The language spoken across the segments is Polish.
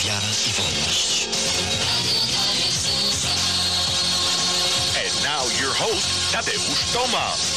wiara i wolność. And now your host, Tadeusz Tomasz.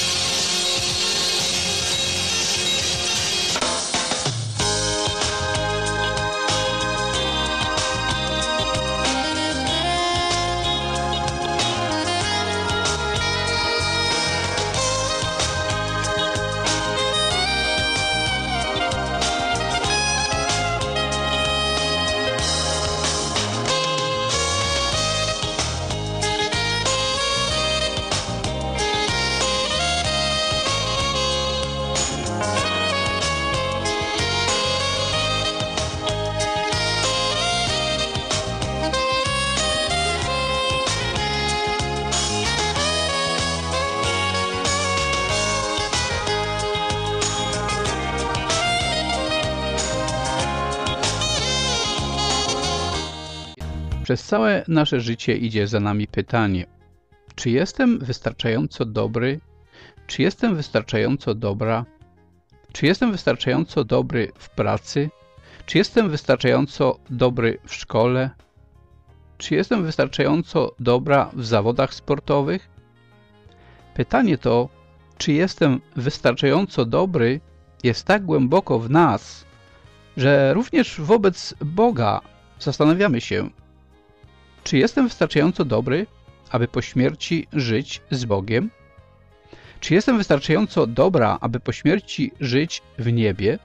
Przez całe nasze życie idzie za nami pytanie, czy jestem wystarczająco dobry, czy jestem wystarczająco dobra, czy jestem wystarczająco dobry w pracy, czy jestem wystarczająco dobry w szkole, czy jestem wystarczająco dobra w zawodach sportowych? Pytanie to, czy jestem wystarczająco dobry, jest tak głęboko w nas, że również wobec Boga zastanawiamy się, czy jestem wystarczająco dobry, aby po śmierci żyć z Bogiem? Czy jestem wystarczająco dobra, aby po śmierci żyć w niebie?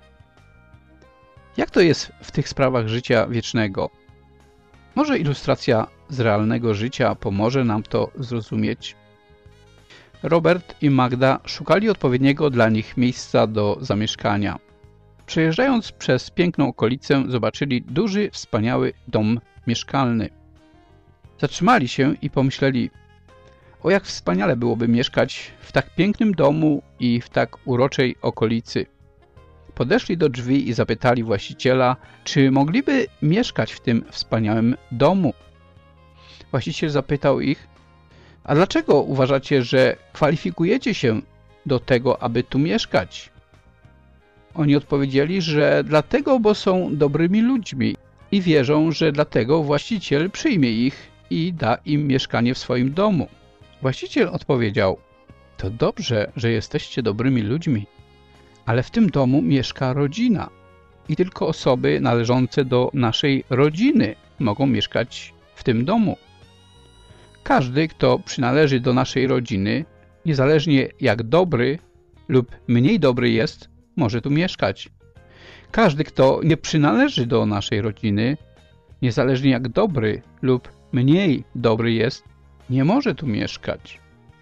Jak to jest w tych sprawach życia wiecznego? Może ilustracja z realnego życia pomoże nam to zrozumieć? Robert i Magda szukali odpowiedniego dla nich miejsca do zamieszkania. Przejeżdżając przez piękną okolicę, zobaczyli duży, wspaniały dom mieszkalny. Zatrzymali się i pomyśleli, o jak wspaniale byłoby mieszkać w tak pięknym domu i w tak uroczej okolicy. Podeszli do drzwi i zapytali właściciela, czy mogliby mieszkać w tym wspaniałym domu. Właściciel zapytał ich, a dlaczego uważacie, że kwalifikujecie się do tego, aby tu mieszkać? Oni odpowiedzieli, że dlatego, bo są dobrymi ludźmi i wierzą, że dlatego właściciel przyjmie ich i da im mieszkanie w swoim domu. Właściciel odpowiedział, to dobrze, że jesteście dobrymi ludźmi, ale w tym domu mieszka rodzina i tylko osoby należące do naszej rodziny mogą mieszkać w tym domu. Każdy, kto przynależy do naszej rodziny, niezależnie jak dobry lub mniej dobry jest, może tu mieszkać. Każdy, kto nie przynależy do naszej rodziny, niezależnie jak dobry lub mniej dobry jest, nie może tu mieszkać.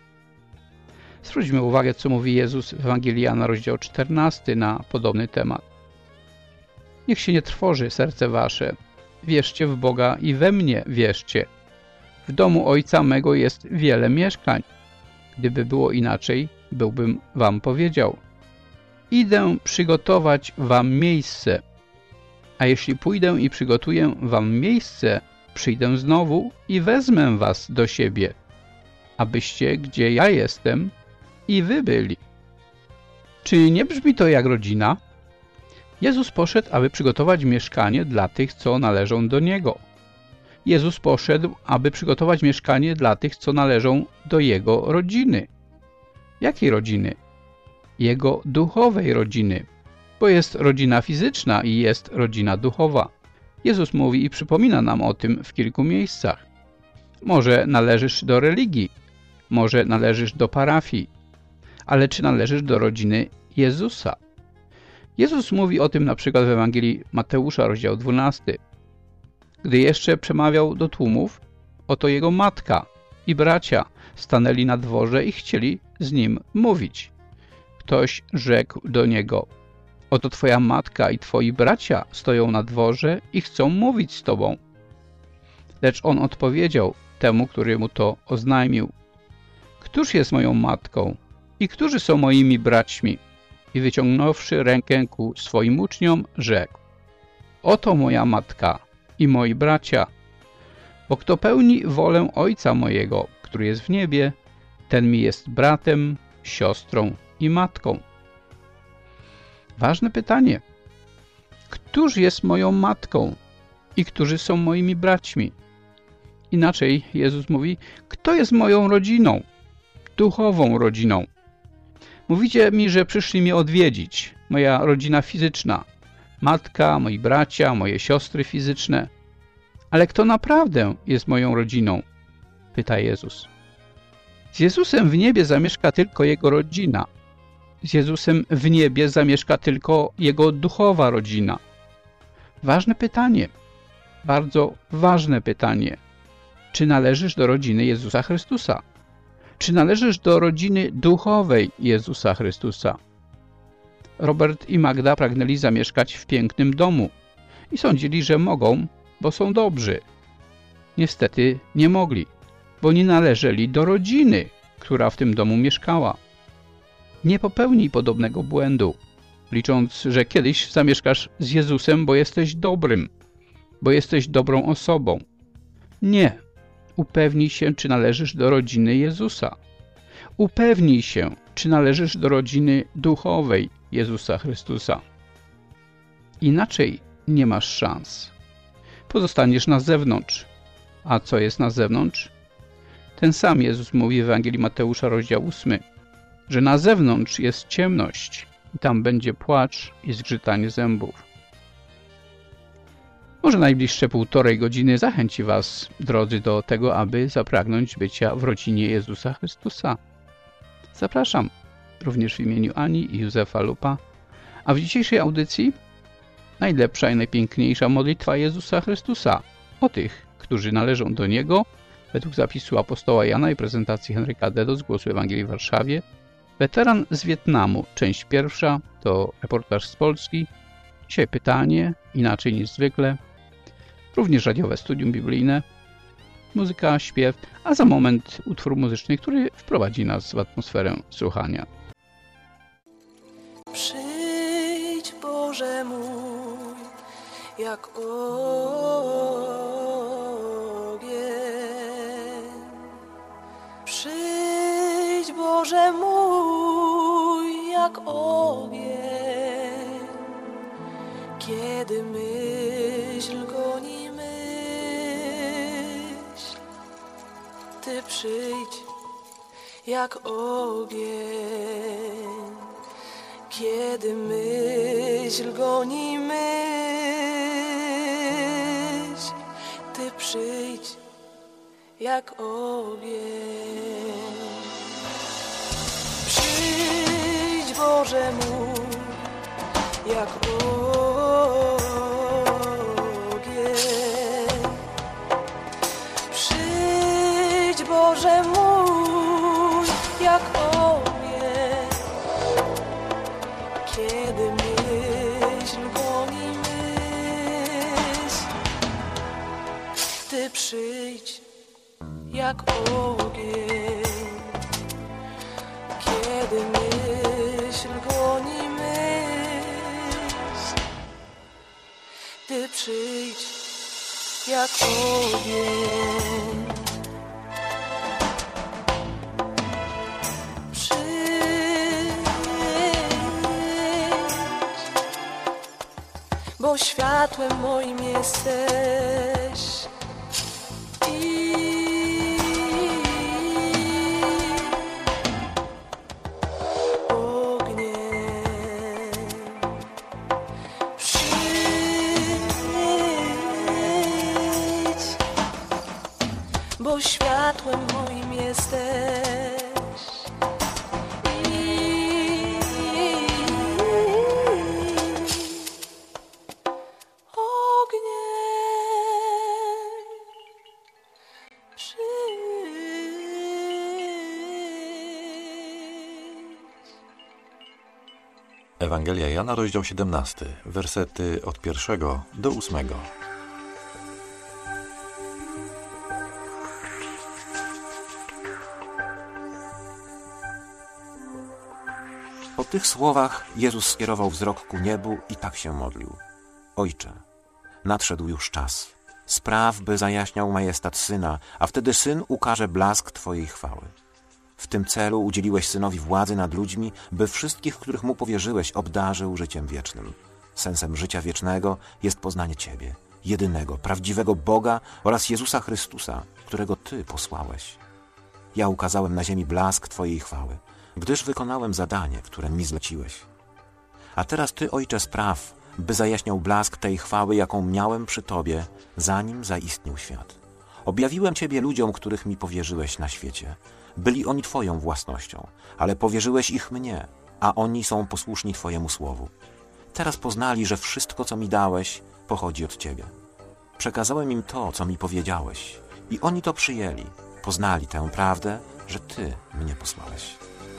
Zwróćmy uwagę, co mówi Jezus w Ewangelii Jana, rozdział 14 na podobny temat. Niech się nie trwoży serce wasze. Wierzcie w Boga i we mnie wierzcie. W domu Ojca mego jest wiele mieszkań. Gdyby było inaczej, byłbym wam powiedział. Idę przygotować wam miejsce. A jeśli pójdę i przygotuję wam miejsce, przyjdę znowu i wezmę was do siebie, abyście, gdzie ja jestem, i wy byli. Czy nie brzmi to jak rodzina? Jezus poszedł, aby przygotować mieszkanie dla tych, co należą do Niego. Jezus poszedł, aby przygotować mieszkanie dla tych, co należą do Jego rodziny. Jakiej rodziny? Jego duchowej rodziny, bo jest rodzina fizyczna i jest rodzina duchowa. Jezus mówi i przypomina nam o tym w kilku miejscach. Może należysz do religii, może należysz do parafii, ale czy należysz do rodziny Jezusa? Jezus mówi o tym na przykład w Ewangelii Mateusza, rozdział 12. Gdy jeszcze przemawiał do tłumów, oto jego matka i bracia stanęli na dworze i chcieli z nim mówić. Ktoś rzekł do niego, oto twoja matka i twoi bracia stoją na dworze i chcą mówić z tobą. Lecz on odpowiedział temu, który mu to oznajmił. Któż jest moją matką i którzy są moimi braćmi? I wyciągnąwszy rękę ku swoim uczniom, rzekł. Oto moja matka i moi bracia. Bo kto pełni wolę Ojca mojego, który jest w niebie, ten mi jest bratem, siostrą i matką. Ważne pytanie. Któż jest moją matką? i którzy są moimi braćmi. Inaczej Jezus mówi, kto jest moją rodziną? Duchową rodziną. Mówicie mi, że przyszli mnie odwiedzić, moja rodzina fizyczna, matka, moi bracia, moje siostry fizyczne. Ale kto naprawdę jest moją rodziną? Pyta Jezus. Z Jezusem w niebie zamieszka tylko Jego rodzina. Z Jezusem w niebie zamieszka tylko Jego duchowa rodzina. Ważne pytanie, bardzo ważne pytanie. Czy należysz do rodziny Jezusa Chrystusa? Czy należysz do rodziny duchowej Jezusa Chrystusa? Robert i Magda pragnęli zamieszkać w pięknym domu i sądzili, że mogą, bo są dobrzy. Niestety nie mogli, bo nie należeli do rodziny, która w tym domu mieszkała. Nie popełnij podobnego błędu, licząc, że kiedyś zamieszkasz z Jezusem, bo jesteś dobrym, bo jesteś dobrą osobą. Nie. Upewnij się, czy należysz do rodziny Jezusa. Upewnij się, czy należysz do rodziny duchowej Jezusa Chrystusa. Inaczej nie masz szans. Pozostaniesz na zewnątrz. A co jest na zewnątrz? Ten sam Jezus mówi w Ewangelii Mateusza, rozdział 8, że na zewnątrz jest ciemność i tam będzie płacz i zgrzytanie zębów. Może najbliższe 1,5 godziny zachęci Was, drodzy, do tego, aby zapragnąć bycia w rodzinie Jezusa Chrystusa. Zapraszam również w imieniu Ani i Józefa Lupa, a w dzisiejszej audycji najlepsza i najpiękniejsza modlitwa Jezusa Chrystusa o tych, którzy należą do Niego, według zapisu apostoła Jana i prezentacji Henryka Dedo z Głosu Ewangelii w Warszawie. Weteran z Wietnamu, część pierwsza, to reportaż z Polski. Dzisiaj pytanie, inaczej niż zwykle. Również radiowe studium biblijne, muzyka, śpiew, a za moment utwór muzyczny, który wprowadzi nas w atmosferę słuchania. Przyjdź, Boże mój, jak ogień. Przyjdź, Boże mój, jak ogień. Kiedy myśl goni myśl, Ty przyjdź jak ogień. Kiedy myśl goni myśl, Ty przyjdź jak ogień. Przyjdź, Boże mój, jak ogień. Przyjdź, Boże mój, jak ogień. Kiedy myśl goni myśl, Ty przyjdź jak ogień. Kiedy myśl goni myśl, Ty przyjdź jak ogień. Bo światłem moim jesteś i ogniem. Przyjdź, bo światłem moim jesteś. Ewangelia Jana, rozdział 17, wersety od 1 do 8. Po tych słowach Jezus skierował wzrok ku niebu i tak się modlił. Ojcze, nadszedł już czas. Spraw, by zajaśniał majestat Syna, a wtedy Syn ukaże blask Twojej chwały. W tym celu udzieliłeś Synowi władzy nad ludźmi, by wszystkich, których Mu powierzyłeś, obdarzył życiem wiecznym. Sensem życia wiecznego jest poznanie Ciebie, jedynego, prawdziwego Boga oraz Jezusa Chrystusa, którego Ty posłałeś. Ja ukazałem na ziemi blask Twojej chwały, gdyż wykonałem zadanie, które mi zleciłeś. A teraz Ty, Ojcze, spraw, by zajaśniał blask tej chwały, jaką miałem przy Tobie, zanim zaistniał świat. Objawiłem Ciebie ludziom, których mi powierzyłeś na świecie. Byli oni Twoją własnością, ale powierzyłeś ich mnie, a oni są posłuszni Twojemu słowu. Teraz poznali, że wszystko, co mi dałeś, pochodzi od Ciebie. Przekazałem im to, co mi powiedziałeś, i oni to przyjęli. Poznali tę prawdę, że Ty mnie posłałeś.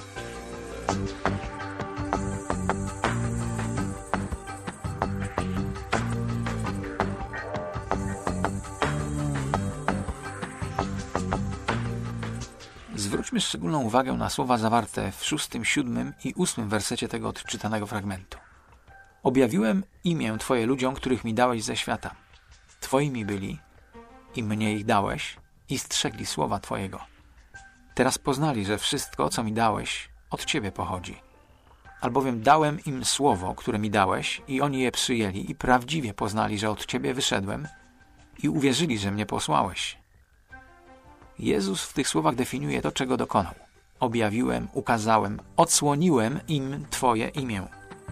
Zwróćmy szczególną uwagę na słowa zawarte w 6., 7. i 8. wersecie tego odczytanego fragmentu. Objawiłem imię Twoje ludziom, których mi dałeś ze świata. Twoimi byli i mnie ich dałeś i strzegli słowa Twojego. Teraz poznali, że wszystko, co mi dałeś, od Ciebie pochodzi. Albowiem dałem im słowo, które mi dałeś i oni je przyjęli i prawdziwie poznali, że od Ciebie wyszedłem i uwierzyli, że mnie posłałeś. Jezus w tych słowach definiuje to, czego dokonał. Objawiłem, ukazałem, odsłoniłem im Twoje imię.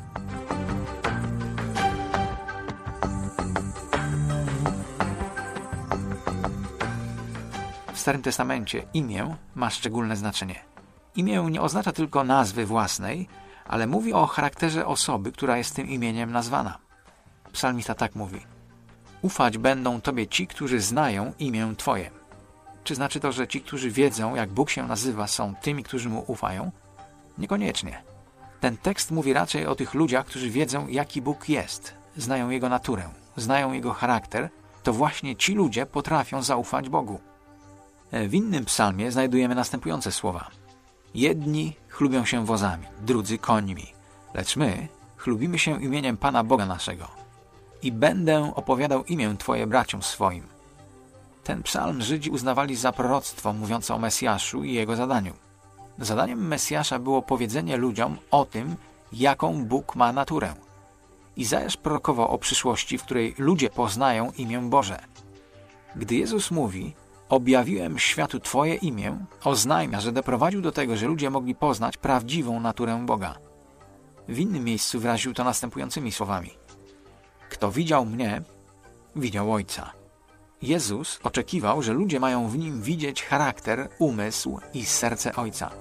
W Starym Testamencie imię ma szczególne znaczenie. Imię nie oznacza tylko nazwy własnej, ale mówi o charakterze osoby, która jest tym imieniem nazwana. Psalmista tak mówi: ufać będą Tobie ci, którzy znają imię Twoje. Czy znaczy to, że ci, którzy wiedzą, jak Bóg się nazywa, są tymi, którzy Mu ufają? Niekoniecznie. Ten tekst mówi raczej o tych ludziach, którzy wiedzą, jaki Bóg jest, znają Jego naturę, znają Jego charakter. To właśnie ci ludzie potrafią zaufać Bogu. W innym psalmie znajdujemy następujące słowa: jedni chlubią się wozami, drudzy końmi, lecz my chlubimy się imieniem Pana Boga naszego. I będę opowiadał imię Twoje braciom swoim. Ten psalm Żydzi uznawali za proroctwo mówiące o Mesjaszu i jego zadaniu. Zadaniem Mesjasza było powiedzenie ludziom o tym, jaką Bóg ma naturę. Izajasz prorokował o przyszłości, w której ludzie poznają imię Boże. Gdy Jezus mówi: objawiłem światu Twoje imię, oznajmia, że doprowadził do tego, że ludzie mogli poznać prawdziwą naturę Boga. W innym miejscu wyraził to następującymi słowami: kto widział mnie, widział Ojca. Jezus oczekiwał, że ludzie mają w Nim widzieć charakter, umysł i serce Ojca.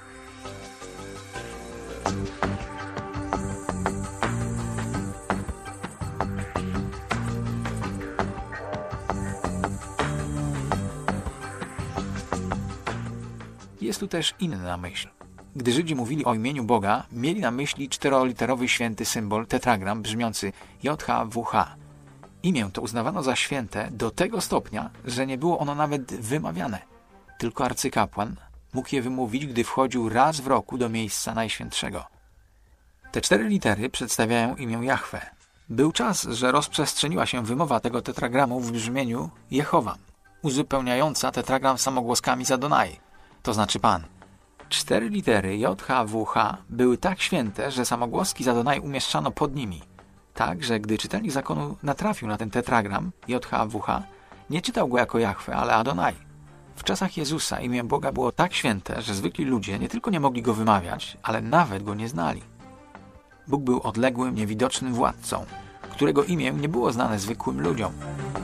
Jest tu też inna myśl. Gdy Żydzi mówili o imieniu Boga, mieli na myśli 4-literowy święty symbol tetragram brzmiący JHWH. Imię to uznawano za święte do tego stopnia, że nie było ono nawet wymawiane. Tylko arcykapłan mógł je wymówić, gdy wchodził raz w roku do miejsca najświętszego. Te 4 litery przedstawiają imię Jahwe. Był czas, że rozprzestrzeniła się wymowa tego tetragramu w brzmieniu Jehowa, uzupełniająca tetragram samogłoskami z Adonai, to znaczy Pan. 4 litery JHWH były tak święte, że samogłoski z Adonai umieszczano pod nimi. Tak, że gdy czytelnik zakonu natrafił na ten tetragram JHWH, nie czytał go jako Jahwe, ale Adonai. W czasach Jezusa imię Boga było tak święte, że zwykli ludzie nie tylko nie mogli go wymawiać, ale nawet go nie znali. Bóg był odległym, niewidocznym władcą, którego imię nie było znane zwykłym ludziom.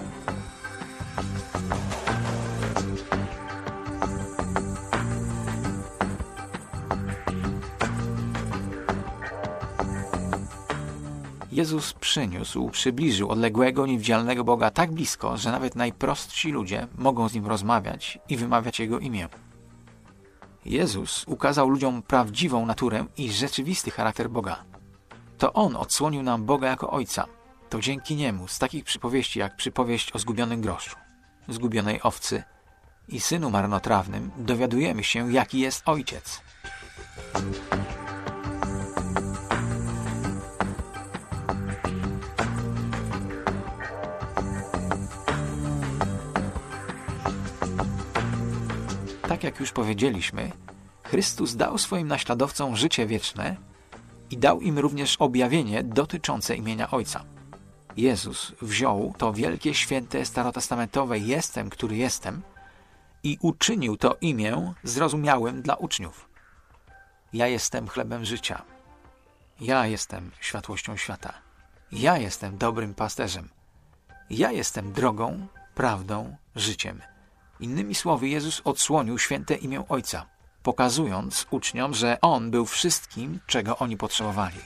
Jezus przybliżył odległego, niewidzialnego Boga tak blisko, że nawet najprostsi ludzie mogą z Nim rozmawiać i wymawiać Jego imię. Jezus ukazał ludziom prawdziwą naturę i rzeczywisty charakter Boga. To On odsłonił nam Boga jako Ojca. To dzięki Niemu z takich przypowieści jak przypowieść o zgubionym groszu, zgubionej owcy i synu marnotrawnym dowiadujemy się, jaki jest Ojciec. Tak jak już powiedzieliśmy, Chrystus dał swoim naśladowcom życie wieczne i dał im również objawienie dotyczące imienia Ojca. Jezus wziął to wielkie, święte, starotestamentowe jestem, który jestem i uczynił to imię zrozumiałym dla uczniów. Ja jestem chlebem życia. Ja jestem światłością świata. Ja jestem dobrym pasterzem. Ja jestem drogą, prawdą, życiem. Innymi słowy, Jezus odsłonił święte imię Ojca, pokazując uczniom, że On był wszystkim, czego oni potrzebowali.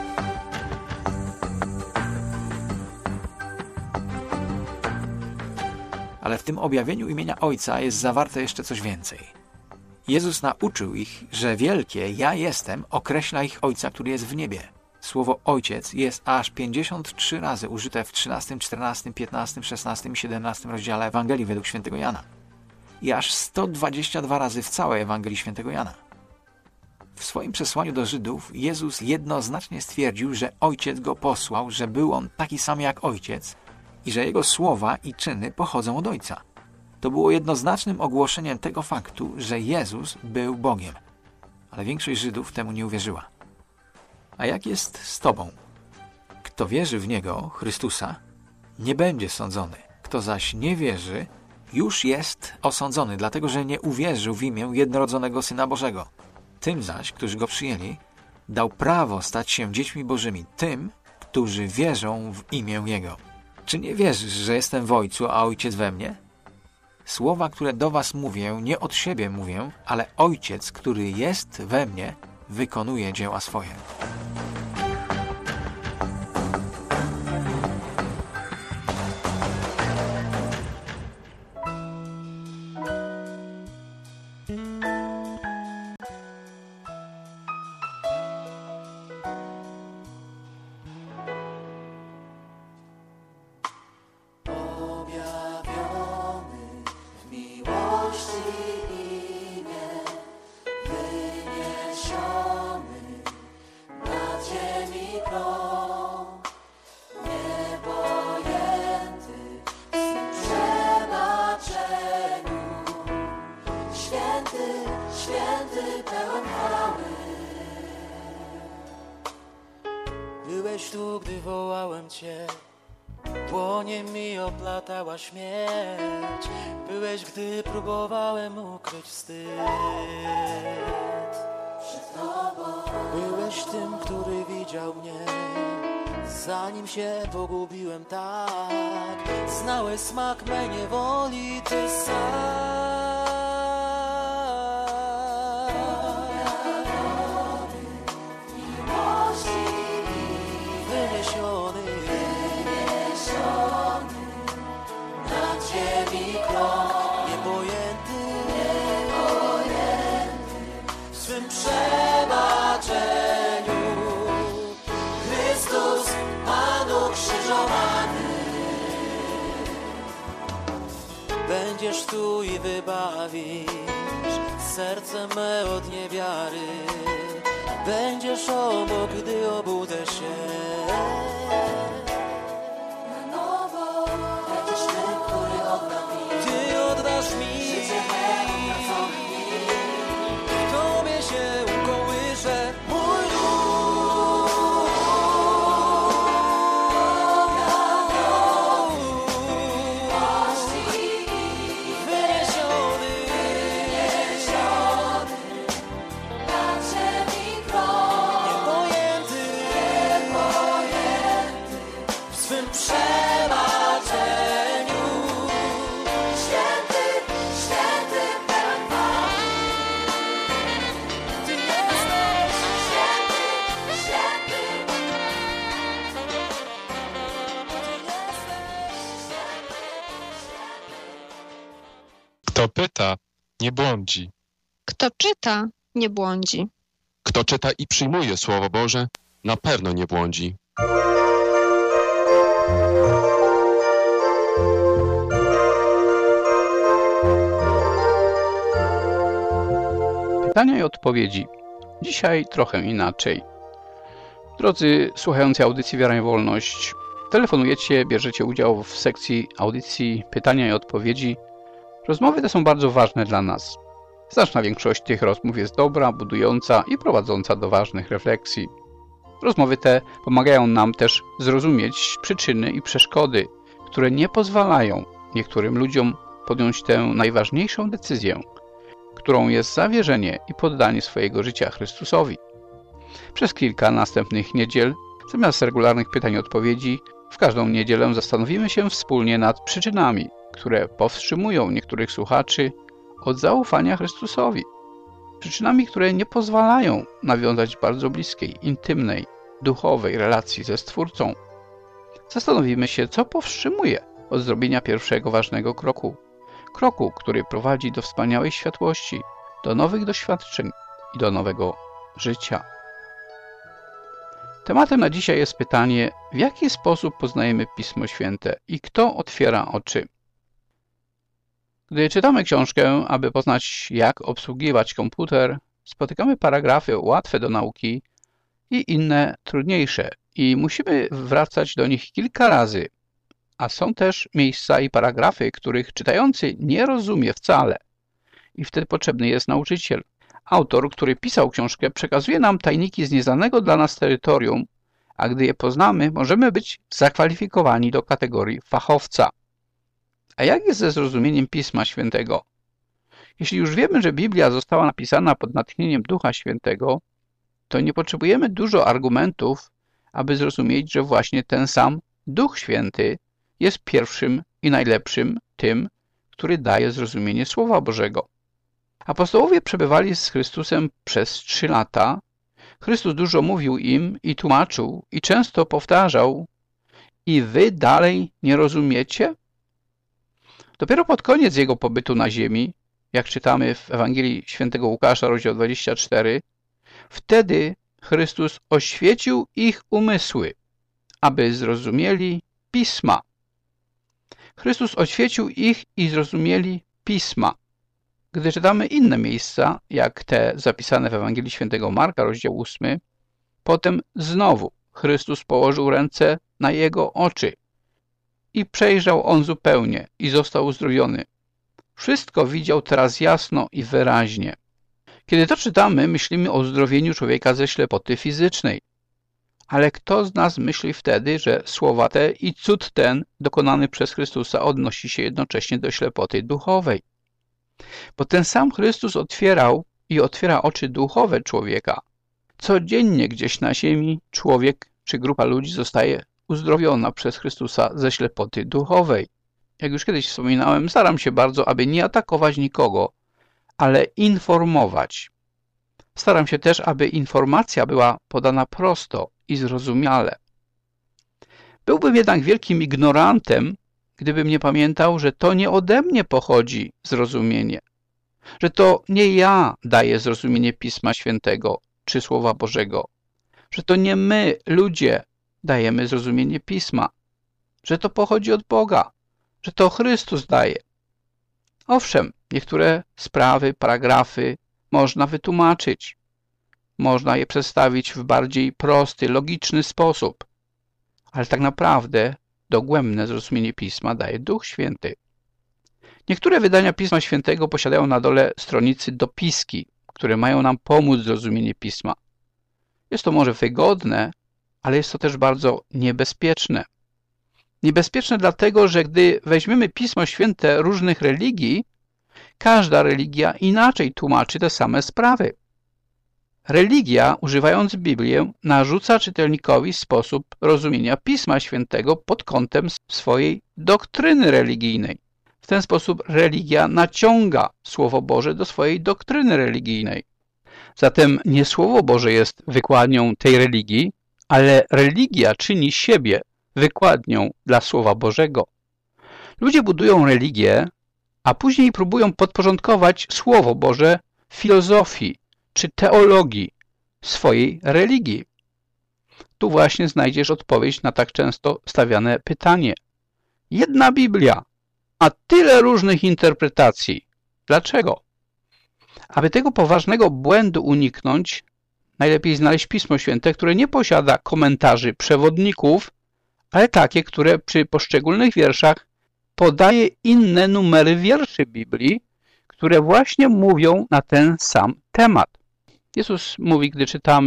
Ale w tym objawieniu imienia Ojca jest zawarte jeszcze coś więcej. Jezus nauczył ich, że wielkie ja jestem określa ich Ojca, który jest w niebie. Słowo Ojciec jest aż 53 razy użyte w 13, 14, 15, 16 i 17 rozdziale Ewangelii według świętego Jana. I aż 122 razy w całej Ewangelii świętego Jana. W swoim przesłaniu do Żydów Jezus jednoznacznie stwierdził, że Ojciec go posłał, że był on taki sam jak Ojciec i że jego słowa i czyny pochodzą od Ojca. To było jednoznacznym ogłoszeniem tego faktu, że Jezus był Bogiem. Ale większość Żydów temu nie uwierzyła. A jak jest z tobą? Kto wierzy w Niego, Chrystusa, nie będzie sądzony. Kto zaś nie wierzy, już jest osądzony, dlatego że nie uwierzył w imię jednorodzonego Syna Bożego. Tym zaś, którzy Go przyjęli, dał prawo stać się dziećmi Bożymi, tym, którzy wierzą w imię Jego. Czy nie wierzysz, że jestem w Ojcu, a Ojciec we mnie? Słowa, które do was mówię, nie od siebie mówię, ale Ojciec, który jest we mnie, wykonuje dzieła swoje. Święty, pełen chwały. Byłeś tu, gdy wołałem Cię, dłonie mi oplatała śmierć. Byłeś, gdy próbowałem ukryć wstyd. Przed Tobą byłeś tym, który widział mnie, zanim się pogubiłem tak. Znałeś smak mej niewoli, Ty sam. Będziesz tu i wybawisz serce me od niewiary. Będziesz obok, gdy obudzę się. Na nowo będziesz ty, który odda mi. Ty oddasz mi życie me utracone. W Tobie się ukołyszę mój duch. Kto pyta, nie błądzi. Kto czyta, nie błądzi. Kto czyta i przyjmuje Słowo Boże, na pewno nie błądzi. Pytania i odpowiedzi. Dzisiaj trochę inaczej. Drodzy słuchający audycji Wiara i Wolność, telefonujecie, bierzecie udział w sekcji audycji Pytania i odpowiedzi. Rozmowy te są bardzo ważne dla nas. Znaczna większość tych rozmów jest dobra, budująca i prowadząca do ważnych refleksji. Rozmowy te pomagają nam też zrozumieć przyczyny i przeszkody, które nie pozwalają niektórym ludziom podjąć tę najważniejszą decyzję, którą jest zawierzenie i poddanie swojego życia Chrystusowi. Przez kilka następnych niedziel, zamiast regularnych pytań i odpowiedzi, w każdą niedzielę zastanowimy się wspólnie nad przyczynami, które powstrzymują niektórych słuchaczy od zaufania Chrystusowi. Przyczynami, które nie pozwalają nawiązać bardzo bliskiej, intymnej, duchowej relacji ze Stwórcą. Zastanowimy się, co powstrzymuje od zrobienia pierwszego ważnego kroku. Kroku, który prowadzi do wspaniałej światłości, do nowych doświadczeń i do nowego życia. Tematem na dzisiaj jest pytanie, w jaki sposób poznajemy Pismo Święte i kto otwiera oczy. Gdy czytamy książkę, aby poznać, jak obsługiwać komputer, spotykamy paragrafy łatwe do nauki i inne trudniejsze i musimy wracać do nich kilka razy. A są też miejsca i paragrafy, których czytający nie rozumie wcale. I wtedy potrzebny jest nauczyciel. Autor, który pisał książkę, przekazuje nam tajniki z nieznanego dla nas terytorium, a gdy je poznamy, możemy być zakwalifikowani do kategorii fachowca. A jak jest ze zrozumieniem Pisma Świętego? Jeśli już wiemy, że Biblia została napisana pod natchnieniem Ducha Świętego, to nie potrzebujemy dużo argumentów, aby zrozumieć, że właśnie ten sam Duch Święty jest pierwszym i najlepszym tym, który daje zrozumienie Słowa Bożego. Apostołowie przebywali z Chrystusem przez 3 lata. Chrystus dużo mówił im i tłumaczył i często powtarzał: i wy dalej nie rozumiecie? Dopiero pod koniec jego pobytu na ziemi, jak czytamy w Ewangelii Świętego Łukasza, rozdział 24, wtedy Chrystus oświecił ich umysły, aby zrozumieli Pisma. Chrystus oświecił ich i zrozumieli Pisma. Gdy czytamy inne miejsca, jak te zapisane w Ewangelii Świętego Marka, rozdział 8, potem znowu Chrystus położył ręce na jego oczy i przejrzał on zupełnie i został uzdrowiony. Wszystko widział teraz jasno i wyraźnie. Kiedy to czytamy, myślimy o uzdrowieniu człowieka ze ślepoty fizycznej. Ale kto z nas myśli wtedy, że słowa te i cud ten dokonany przez Chrystusa odnosi się jednocześnie do ślepoty duchowej? Bo ten sam Chrystus otwierał i otwiera oczy duchowe człowieka. Codziennie gdzieś na ziemi człowiek czy grupa ludzi zostaje uzdrowiona przez Chrystusa ze ślepoty duchowej. Jak już kiedyś wspominałem, staram się bardzo, aby nie atakować nikogo, ale informować. Staram się też, aby informacja była podana prosto i zrozumiale. Byłbym jednak wielkim ignorantem, gdybym nie pamiętał, że to nie ode mnie pochodzi zrozumienie, że to nie ja daję zrozumienie Pisma Świętego czy Słowa Bożego, że to nie my, ludzie, dajemy zrozumienie Pisma, że to pochodzi od Boga, że to Chrystus daje. Owszem, niektóre sprawy, paragrafy można wytłumaczyć. Można je przedstawić w bardziej prosty, logiczny sposób. Ale tak naprawdę dogłębne zrozumienie Pisma daje Duch Święty. Niektóre wydania Pisma Świętego posiadają na dole stronicy dopiski, które mają nam pomóc w zrozumieniu Pisma. Jest to może wygodne, ale jest to też bardzo niebezpieczne. Niebezpieczne dlatego, że gdy weźmiemy Pismo Święte różnych religii, każda religia inaczej tłumaczy te same sprawy. Religia, używając Biblię, narzuca czytelnikowi sposób rozumienia Pisma Świętego pod kątem swojej doktryny religijnej. W ten sposób religia naciąga Słowo Boże do swojej doktryny religijnej. Zatem nie Słowo Boże jest wykładnią tej religii, ale religia czyni siebie wykładnią dla Słowa Bożego. Ludzie budują religię, a później próbują podporządkować Słowo Boże filozofii czy teologii swojej religii. Tu właśnie znajdziesz odpowiedź na tak często stawiane pytanie. Jedna Biblia, a tyle różnych interpretacji. Dlaczego? Aby tego poważnego błędu uniknąć, najlepiej znaleźć Pismo Święte, które nie posiada komentarzy przewodników, ale takie, które przy poszczególnych wierszach podaje inne numery wierszy Biblii, które właśnie mówią na ten sam temat. Jezus mówi, gdy czytamy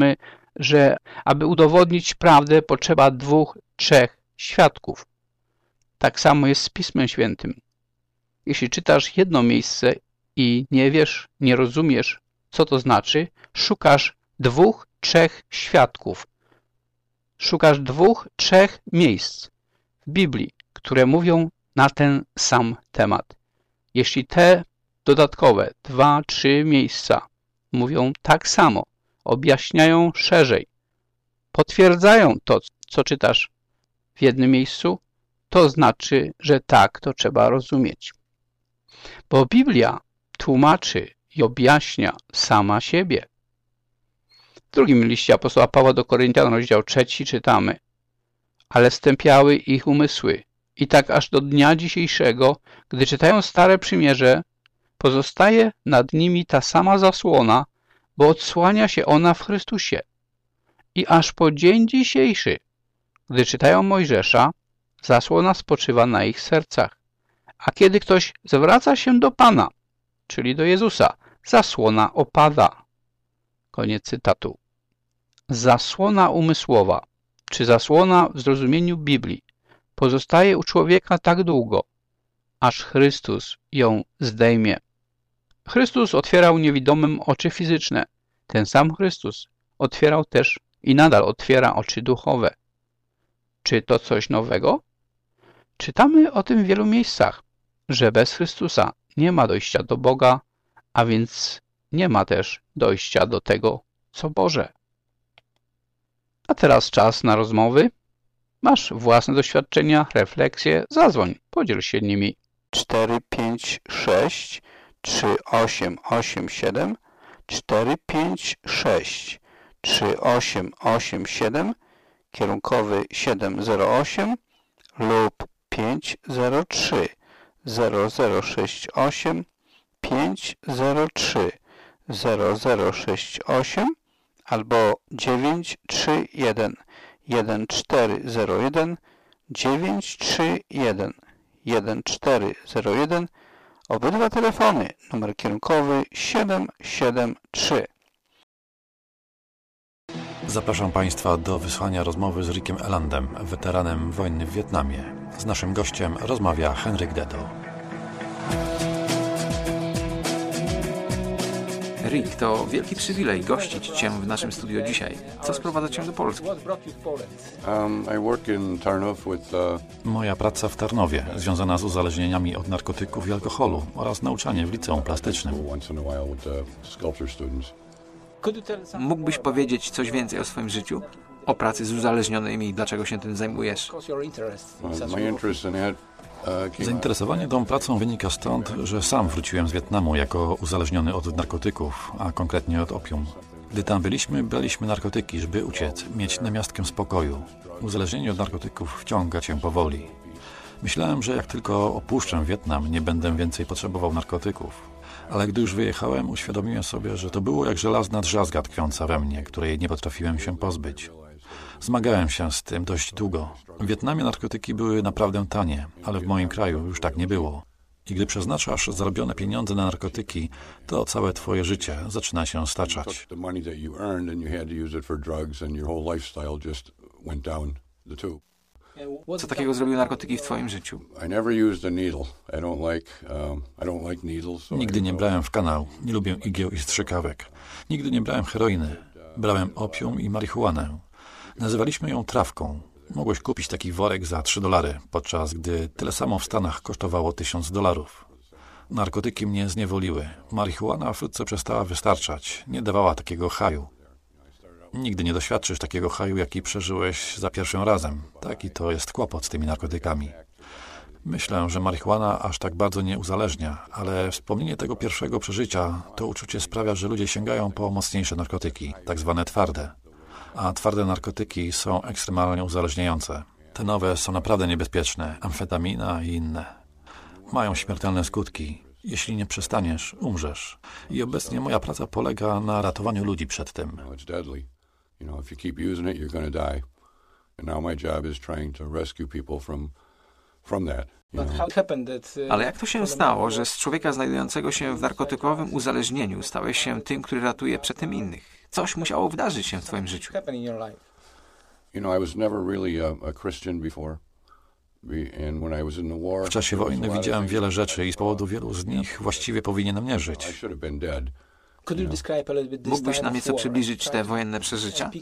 że aby udowodnić prawdę, potrzeba 2, 3 świadków. Tak samo jest z Pismem Świętym. Jeśli czytasz jedno miejsce i nie wiesz, nie rozumiesz, co to znaczy, szukasz 2, 3 świadków. Szukasz 2, 3 miejsc w Biblii, które mówią na ten sam temat. Jeśli te dodatkowe 2, 3 miejsca mówią tak samo, objaśniają szerzej, potwierdzają to, co czytasz w jednym miejscu, to znaczy, że tak to trzeba rozumieć. Bo Biblia tłumaczy i objaśnia sama siebie. W drugim liście apostoła Pawła do Koryntian, rozdział 3 czytamy: ale stępiały ich umysły i tak aż do dnia dzisiejszego, gdy czytają Stare Przymierze, pozostaje nad nimi ta sama zasłona, bo odsłania się ona w Chrystusie. I aż po dzień dzisiejszy, gdy czytają Mojżesza, zasłona spoczywa na ich sercach. A kiedy ktoś zwraca się do Pana, czyli do Jezusa, zasłona opada. Koniec cytatu. Zasłona umysłowa, czy zasłona w zrozumieniu Biblii, pozostaje u człowieka tak długo, aż Chrystus ją zdejmie. Chrystus otwierał niewidomym oczy fizyczne. Ten sam Chrystus otwierał też i nadal otwiera oczy duchowe. Czy to coś nowego? Czytamy o tym w wielu miejscach, że bez Chrystusa nie ma dojścia do Boga, a więc nie ma też dojścia do tego, co Boże. A teraz czas na rozmowy. Masz własne doświadczenia, refleksje, zadzwoń, podziel się nimi. 456 3887 456 3887 kierunkowy 708 lub 503 0068 503 0068 albo 931 1401 931 1401. Obydwa telefony, numer kierunkowy 773. Zapraszam Państwa do wysłania rozmowy z Rickiem Elandem, weteranem wojny w Wietnamie. Z naszym gościem rozmawia Henryk Dedo. Rick, to wielki przywilej gościć Cię w naszym studio dzisiaj. Co sprowadza Cię do Polski? Moja praca w Tarnowie, związana z uzależnieniami od narkotyków i alkoholu oraz nauczanie w liceum plastycznym. Mógłbyś powiedzieć coś więcej o swoim życiu? O pracy z uzależnionymi i dlaczego się tym zajmujesz? Zainteresowanie tą pracą wynika stąd, że sam wróciłem z Wietnamu jako uzależniony od narkotyków, a konkretnie od opium. Gdy tam byliśmy, braliśmy narkotyki, żeby uciec, mieć namiastkę spokoju. Uzależnienie od narkotyków wciąga cię powoli. Myślałem, że jak tylko opuszczę Wietnam, nie będę więcej potrzebował narkotyków. Ale gdy już wyjechałem, uświadomiłem sobie, że to było jak żelazna drzazga tkwiąca we mnie, której nie potrafiłem się pozbyć. Zmagałem się z tym dość długo. W Wietnamie narkotyki były naprawdę tanie, ale w moim kraju już tak nie było. I gdy przeznaczasz zarobione pieniądze na narkotyki, to całe twoje życie zaczyna się staczać. Co takiego zrobiły narkotyki w twoim życiu? Nigdy nie brałem w kanał, nie lubię igieł i strzykawek. Nigdy nie brałem heroiny. Brałem opium i marihuanę. Nazywaliśmy ją trawką. Mogłeś kupić taki worek za $3, podczas gdy tyle samo w Stanach kosztowało $1000. Narkotyki mnie zniewoliły. Marihuana wkrótce przestała wystarczać. Nie dawała takiego haju. Nigdy nie doświadczysz takiego haju, jaki przeżyłeś za pierwszym razem. Taki to jest kłopot z tymi narkotykami. Myślę, że marihuana aż tak bardzo nie uzależnia, ale wspomnienie tego pierwszego przeżycia, to uczucie sprawia, że ludzie sięgają po mocniejsze narkotyki, tak zwane twarde. A twarde narkotyki są ekstremalnie uzależniające. Te nowe są naprawdę niebezpieczne, amfetamina i inne. Mają śmiertelne skutki. Jeśli nie przestaniesz, umrzesz. I obecnie moja praca polega na ratowaniu ludzi przed tym. Ale jak to się stało, że z człowieka znajdującego się w narkotykowym uzależnieniu stałeś się tym, który ratuje przed tym innych? Coś musiało wydarzyć się w twoim życiu. W czasie wojny widziałem wiele rzeczy i z powodu wielu z nich właściwie powinienem nie żyć. Mógłbyś nam nieco przybliżyć te wojenne przeżycia?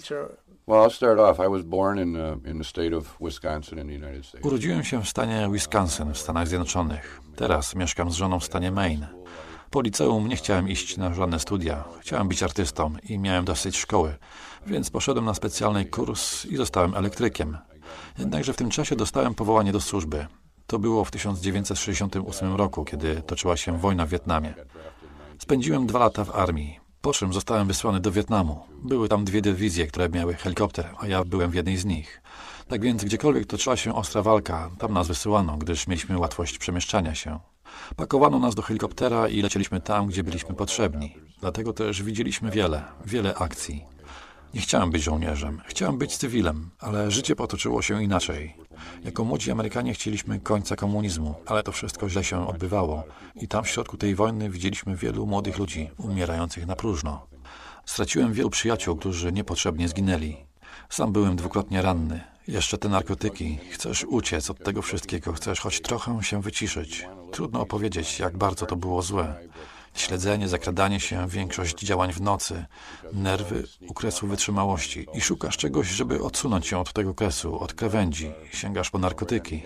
Urodziłem się w stanie Wisconsin w Stanach Zjednoczonych. Teraz mieszkam z żoną w stanie Maine. Po liceum nie chciałem iść na żadne studia. Chciałem być artystą i miałem dosyć szkoły, więc poszedłem na specjalny kurs i zostałem elektrykiem. Jednakże w tym czasie dostałem powołanie do służby. To było w 1968 roku, kiedy toczyła się wojna w Wietnamie. Spędziłem 2 lata w armii, po czym zostałem wysłany do Wietnamu. Były tam 2 dywizje, które miały helikopter, a ja byłem w jednej z nich. Tak więc gdziekolwiek toczyła się ostra walka, tam nas wysyłano, gdyż mieliśmy łatwość przemieszczania się. Pakowano nas do helikoptera i lecieliśmy tam, gdzie byliśmy potrzebni. Dlatego też widzieliśmy wiele akcji. Nie chciałem być żołnierzem, chciałem być cywilem, ale życie potoczyło się inaczej. Jako młodzi Amerykanie chcieliśmy końca komunizmu, ale to wszystko źle się odbywało i tam w środku tej wojny widzieliśmy wielu młodych ludzi umierających na próżno. Straciłem wielu przyjaciół, którzy niepotrzebnie zginęli. Sam byłem 2-krotnie ranny. Jeszcze te narkotyki. Chcesz uciec od tego wszystkiego, chcesz choć trochę się wyciszyć. Trudno opowiedzieć, jak bardzo to było złe. Śledzenie, zakradanie się, większość działań w nocy, nerwy u kresu wytrzymałości i szukasz czegoś, żeby odsunąć się od tego kresu, od krawędzi. Sięgasz po narkotyki.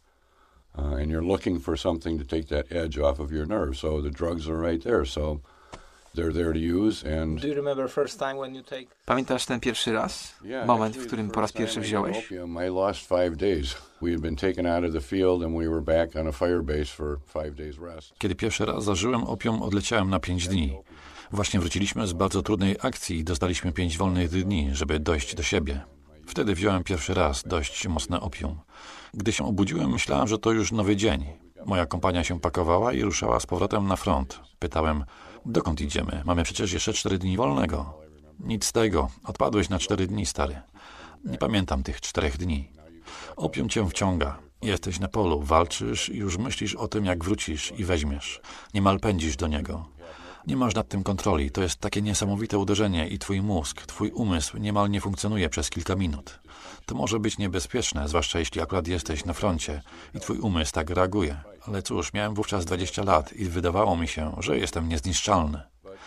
And you're looking for something to take that edge off of your nerve, so the drugs are right there, so they're there to use. And Pamiętasz ten pierwszy raz? Moment, w którym po raz pierwszy wziąłeś? I lost 5 days. We had been taken out of the field and we were back on a fire base for 5 days rest. Kiedy pierwszy raz zażyłem opium, odleciałem na 5 dni. Właśnie wróciliśmy z bardzo trudnej akcji i dostaliśmy 5 wolnych dni, żeby dojść do siebie. Wtedy wziąłem pierwszy raz dość mocne opium. Gdy się obudziłem, myślałem, że to już nowy dzień. Moja kompania się pakowała i ruszała z powrotem na front. Pytałem, dokąd idziemy? Mamy przecież jeszcze 4 dni wolnego. Nic z tego. Odpadłeś na 4 dni, stary. Nie pamiętam tych 4 dni. Opium cię wciąga. Jesteś na polu, walczysz i już myślisz o tym, jak wrócisz i weźmiesz. Niemal pędzisz do niego. Nie masz nad tym kontroli. To jest takie niesamowite uderzenie i twój mózg, twój umysł niemal nie funkcjonuje przez kilka minut. To może być niebezpieczne, zwłaszcza jeśli akurat jesteś na froncie i twój umysł tak reaguje. Ale cóż, miałem wówczas 20 lat i wydawało mi się, że jestem niezniszczalny.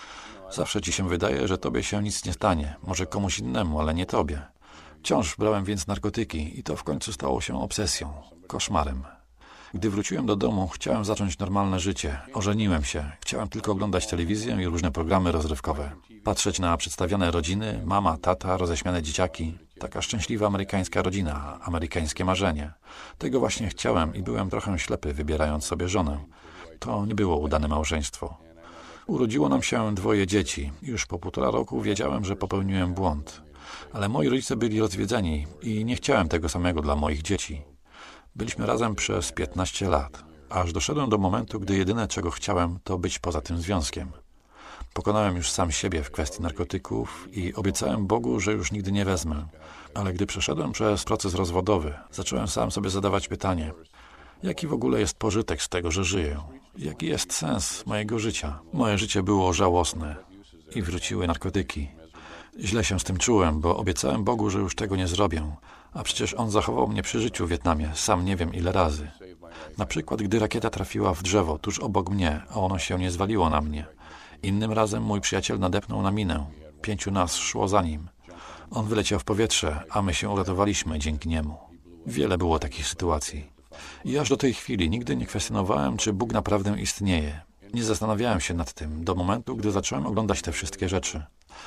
Zawsze ci się wydaje, że tobie się nic nie stanie. Może komuś innemu, ale nie tobie. Wciąż brałem więc narkotyki i to w końcu stało się obsesją, koszmarem. Gdy wróciłem do domu, chciałem zacząć normalne życie. Ożeniłem się. Chciałem tylko oglądać telewizję i różne programy rozrywkowe. Patrzeć na przedstawiane rodziny, mama, tata, roześmiane dzieciaki. Taka szczęśliwa amerykańska rodzina, amerykańskie marzenie. Tego właśnie chciałem i byłem trochę ślepy, wybierając sobie żonę. To nie było udane małżeństwo. Urodziło nam się 2 dzieci. Już po 1,5 roku wiedziałem, że popełniłem błąd. Ale moi rodzice byli rozwiedzeni i nie chciałem tego samego dla moich dzieci. Byliśmy razem przez 15 lat, aż doszedłem do momentu, gdy jedyne, czego chciałem, to być poza tym związkiem. Pokonałem już sam siebie w kwestii narkotyków i obiecałem Bogu, że już nigdy nie wezmę. Ale gdy przeszedłem przez proces rozwodowy, zacząłem sam sobie zadawać pytanie, jaki w ogóle jest pożytek z tego, że żyję? Jaki jest sens mojego życia? Moje życie było żałosne i wróciły narkotyki. Źle się z tym czułem, bo obiecałem Bogu, że już tego nie zrobię. A przecież On zachował mnie przy życiu w Wietnamie, sam nie wiem ile razy. Na przykład, gdy rakieta trafiła w drzewo tuż obok mnie, a ono się nie zwaliło na mnie. Innym razem mój przyjaciel nadepnął na minę. 5 nas szło za nim. On wyleciał w powietrze, a my się uratowaliśmy dzięki niemu. Wiele było takich sytuacji. I aż do tej chwili nigdy nie kwestionowałem, czy Bóg naprawdę istnieje. Nie zastanawiałem się nad tym, do momentu, gdy zacząłem oglądać te wszystkie rzeczy.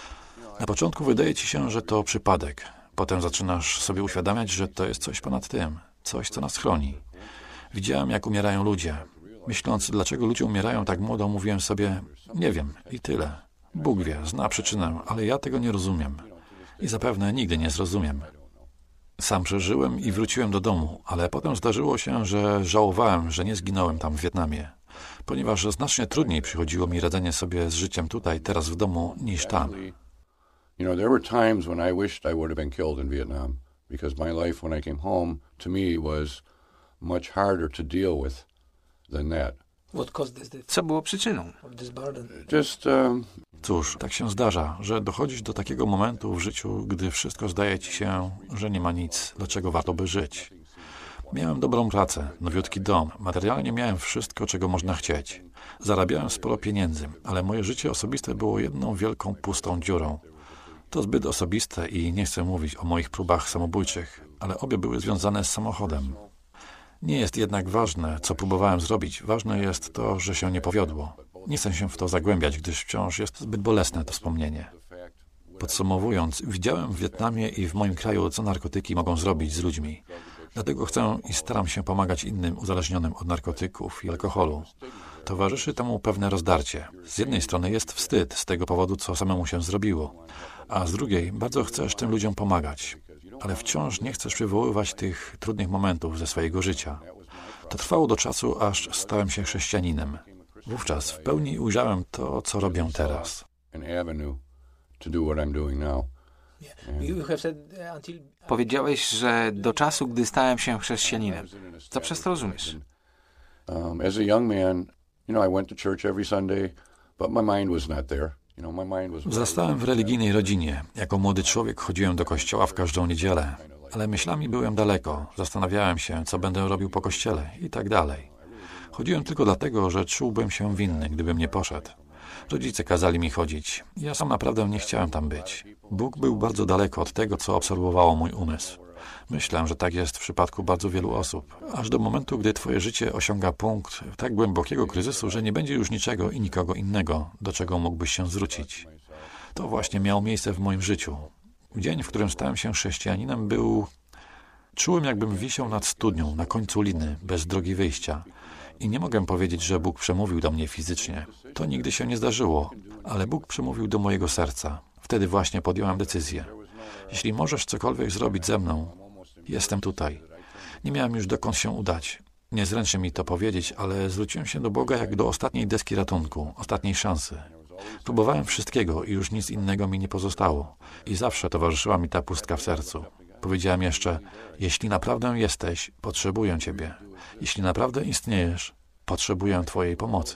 Na początku wydaje ci się, że to przypadek. Potem zaczynasz sobie uświadamiać, że to jest coś ponad tym, coś, co nas chroni. Widziałem, jak umierają ludzie. Myśląc, dlaczego ludzie umierają tak młodo, mówiłem sobie, nie wiem i tyle. Bóg wie, zna przyczynę, ale ja tego nie rozumiem. I zapewne nigdy nie zrozumiem. Sam przeżyłem i wróciłem do domu, ale potem zdarzyło się, że żałowałem, że nie zginąłem tam w Wietnamie, ponieważ znacznie trudniej przychodziło mi radzenie sobie z życiem tutaj, teraz w domu, niż tam. You know, there were times when I wished I would have been killed in Vietnam, because my life when I came home, to me, was much harder to deal with than that. Co było przyczyną? Cóż, tak się zdarza, że dochodzisz do takiego momentu w życiu, gdy wszystko zdaje ci się, że nie ma nic, dlaczego warto by żyć. Miałem dobrą pracę, nowiutki dom, materialnie miałem wszystko, czego można chcieć. Zarabiałem sporo pieniędzy, ale moje życie osobiste było jedną wielką, pustą dziurą. To zbyt osobiste i nie chcę mówić o moich próbach samobójczych, ale obie były związane z samochodem. Nie jest jednak ważne, co próbowałem zrobić. Ważne jest to, że się nie powiodło. Nie chcę się w to zagłębiać, gdyż wciąż jest zbyt bolesne to wspomnienie. Podsumowując, widziałem w Wietnamie i w moim kraju, co narkotyki mogą zrobić z ludźmi. Dlatego chcę i staram się pomagać innym uzależnionym od narkotyków i alkoholu. Towarzyszy temu pewne rozdarcie. Z jednej strony jest wstyd z tego powodu, co samemu się zrobiło, a z drugiej bardzo chcesz tym ludziom pomagać. Ale wciąż nie chcesz przywoływać tych trudnych momentów ze swojego życia. To trwało do czasu, aż stałem się chrześcijaninem. Wówczas w pełni ujrzałem to, co robię teraz. Powiedziałeś, że do czasu, gdy stałem się chrześcijaninem. Co przez to rozumiesz? As a young man, I went to church every Sunday, but my mind was not there. Wzrastałem w religijnej rodzinie. Jako młody człowiek chodziłem do kościoła w każdą niedzielę, ale myślami byłem daleko. Zastanawiałem się, co będę robił po kościele i tak dalej. Chodziłem tylko dlatego, że czułbym się winny, gdybym nie poszedł. Rodzice kazali mi chodzić. Ja sam naprawdę nie chciałem tam być. Bóg był bardzo daleko od tego, co absorbowało mój umysł. Myślę, że tak jest w przypadku bardzo wielu osób. Aż do momentu, gdy twoje życie osiąga punkt tak głębokiego kryzysu, że nie będzie już niczego i nikogo innego, do czego mógłbyś się zwrócić. To właśnie miało miejsce w moim życiu. Dzień, w którym stałem się chrześcijaninem, Czułem, jakbym wisiał nad studnią, na końcu liny, bez drogi wyjścia. I nie mogę powiedzieć, że Bóg przemówił do mnie fizycznie. To nigdy się nie zdarzyło, ale Bóg przemówił do mojego serca. Wtedy właśnie podjąłem decyzję. Jeśli możesz cokolwiek zrobić ze mną, jestem tutaj. Nie miałem już dokąd się udać. Niezręcznie mi to powiedzieć, ale zwróciłem się do Boga jak do ostatniej deski ratunku, ostatniej szansy. Próbowałem wszystkiego i już nic innego mi nie pozostało. I zawsze towarzyszyła mi ta pustka w sercu. Powiedziałem jeszcze, jeśli naprawdę jesteś, potrzebuję Ciebie. Jeśli naprawdę istniejesz, potrzebuję Twojej pomocy.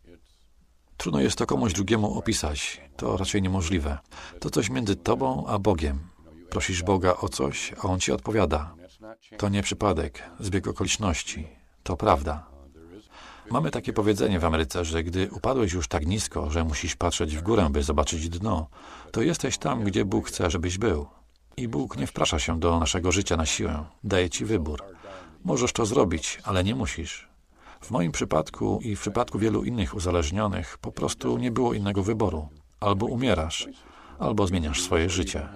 Trudno jest to komuś drugiemu opisać. To raczej niemożliwe. To coś między Tobą a Bogiem. Prosisz Boga o coś, a On Ci odpowiada. To nie przypadek, zbieg okoliczności. To prawda. Mamy takie powiedzenie w Ameryce, że gdy upadłeś już tak nisko, że musisz patrzeć w górę, by zobaczyć dno, to jesteś tam, gdzie Bóg chce, żebyś był. I Bóg nie wprasza się do naszego życia na siłę. Daje Ci wybór. Możesz to zrobić, ale nie musisz. W moim przypadku i w przypadku wielu innych uzależnionych po prostu nie było innego wyboru. Albo umierasz, albo zmieniasz swoje życie.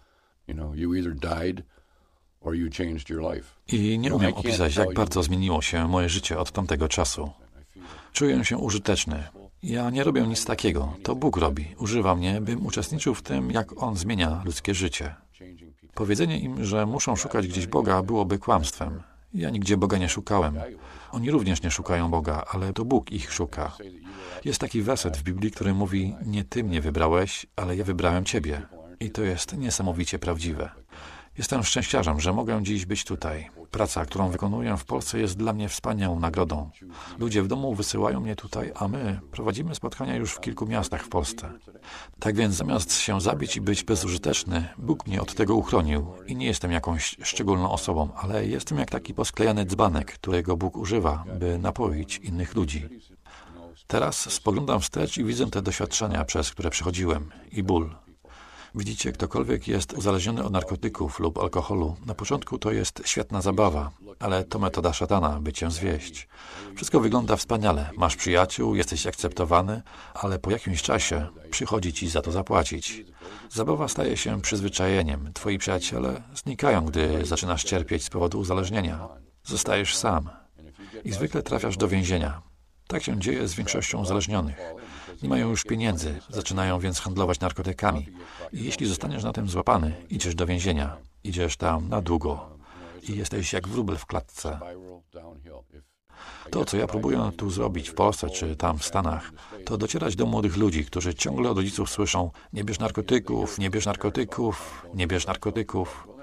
I nie umiem opisać, jak bardzo zmieniło się moje życie od tamtego czasu. Czuję się użyteczny. Ja nie robię nic takiego. To Bóg robi. Używa mnie, bym uczestniczył w tym, jak On zmienia ludzkie życie. Powiedzenie im, że muszą szukać gdzieś Boga, byłoby kłamstwem. Ja nigdzie Boga nie szukałem. Oni również nie szukają Boga, ale to Bóg ich szuka. Jest taki werset w Biblii, który mówi, nie Ty mnie wybrałeś, ale ja wybrałem Ciebie. I to jest niesamowicie prawdziwe. Jestem szczęściarzem, że mogę dziś być tutaj. Praca, którą wykonuję w Polsce, jest dla mnie wspaniałą nagrodą. Ludzie w domu wysyłają mnie tutaj, a my prowadzimy spotkania już w kilku miastach w Polsce. Tak więc zamiast się zabić i być bezużyteczny, Bóg mnie od tego uchronił. I nie jestem jakąś szczególną osobą, ale jestem jak taki posklejany dzbanek, którego Bóg używa, by napoić innych ludzi. Teraz spoglądam wstecz i widzę te doświadczenia, przez które przechodziłem, i ból. Widzicie, ktokolwiek jest uzależniony od narkotyków lub alkoholu, na początku to jest świetna zabawa, ale to metoda szatana, by cię zwieść. Wszystko wygląda wspaniale, masz przyjaciół, jesteś akceptowany, ale po jakimś czasie przychodzi ci za to zapłacić. Zabawa staje się przyzwyczajeniem, twoi przyjaciele znikają, gdy zaczynasz cierpieć z powodu uzależnienia. Zostajesz sam i zwykle trafiasz do więzienia. Tak się dzieje z większością uzależnionych. Nie mają już pieniędzy, zaczynają więc handlować narkotykami. I jeśli zostaniesz na tym złapany, idziesz do więzienia. Idziesz tam na długo. I jesteś jak wróbel w klatce. To, co ja próbuję tu zrobić w Polsce czy tam w Stanach, to docierać do młodych ludzi, którzy ciągle od rodziców słyszą: nie bierz narkotyków, nie bierz narkotyków, nie bierz narkotyków.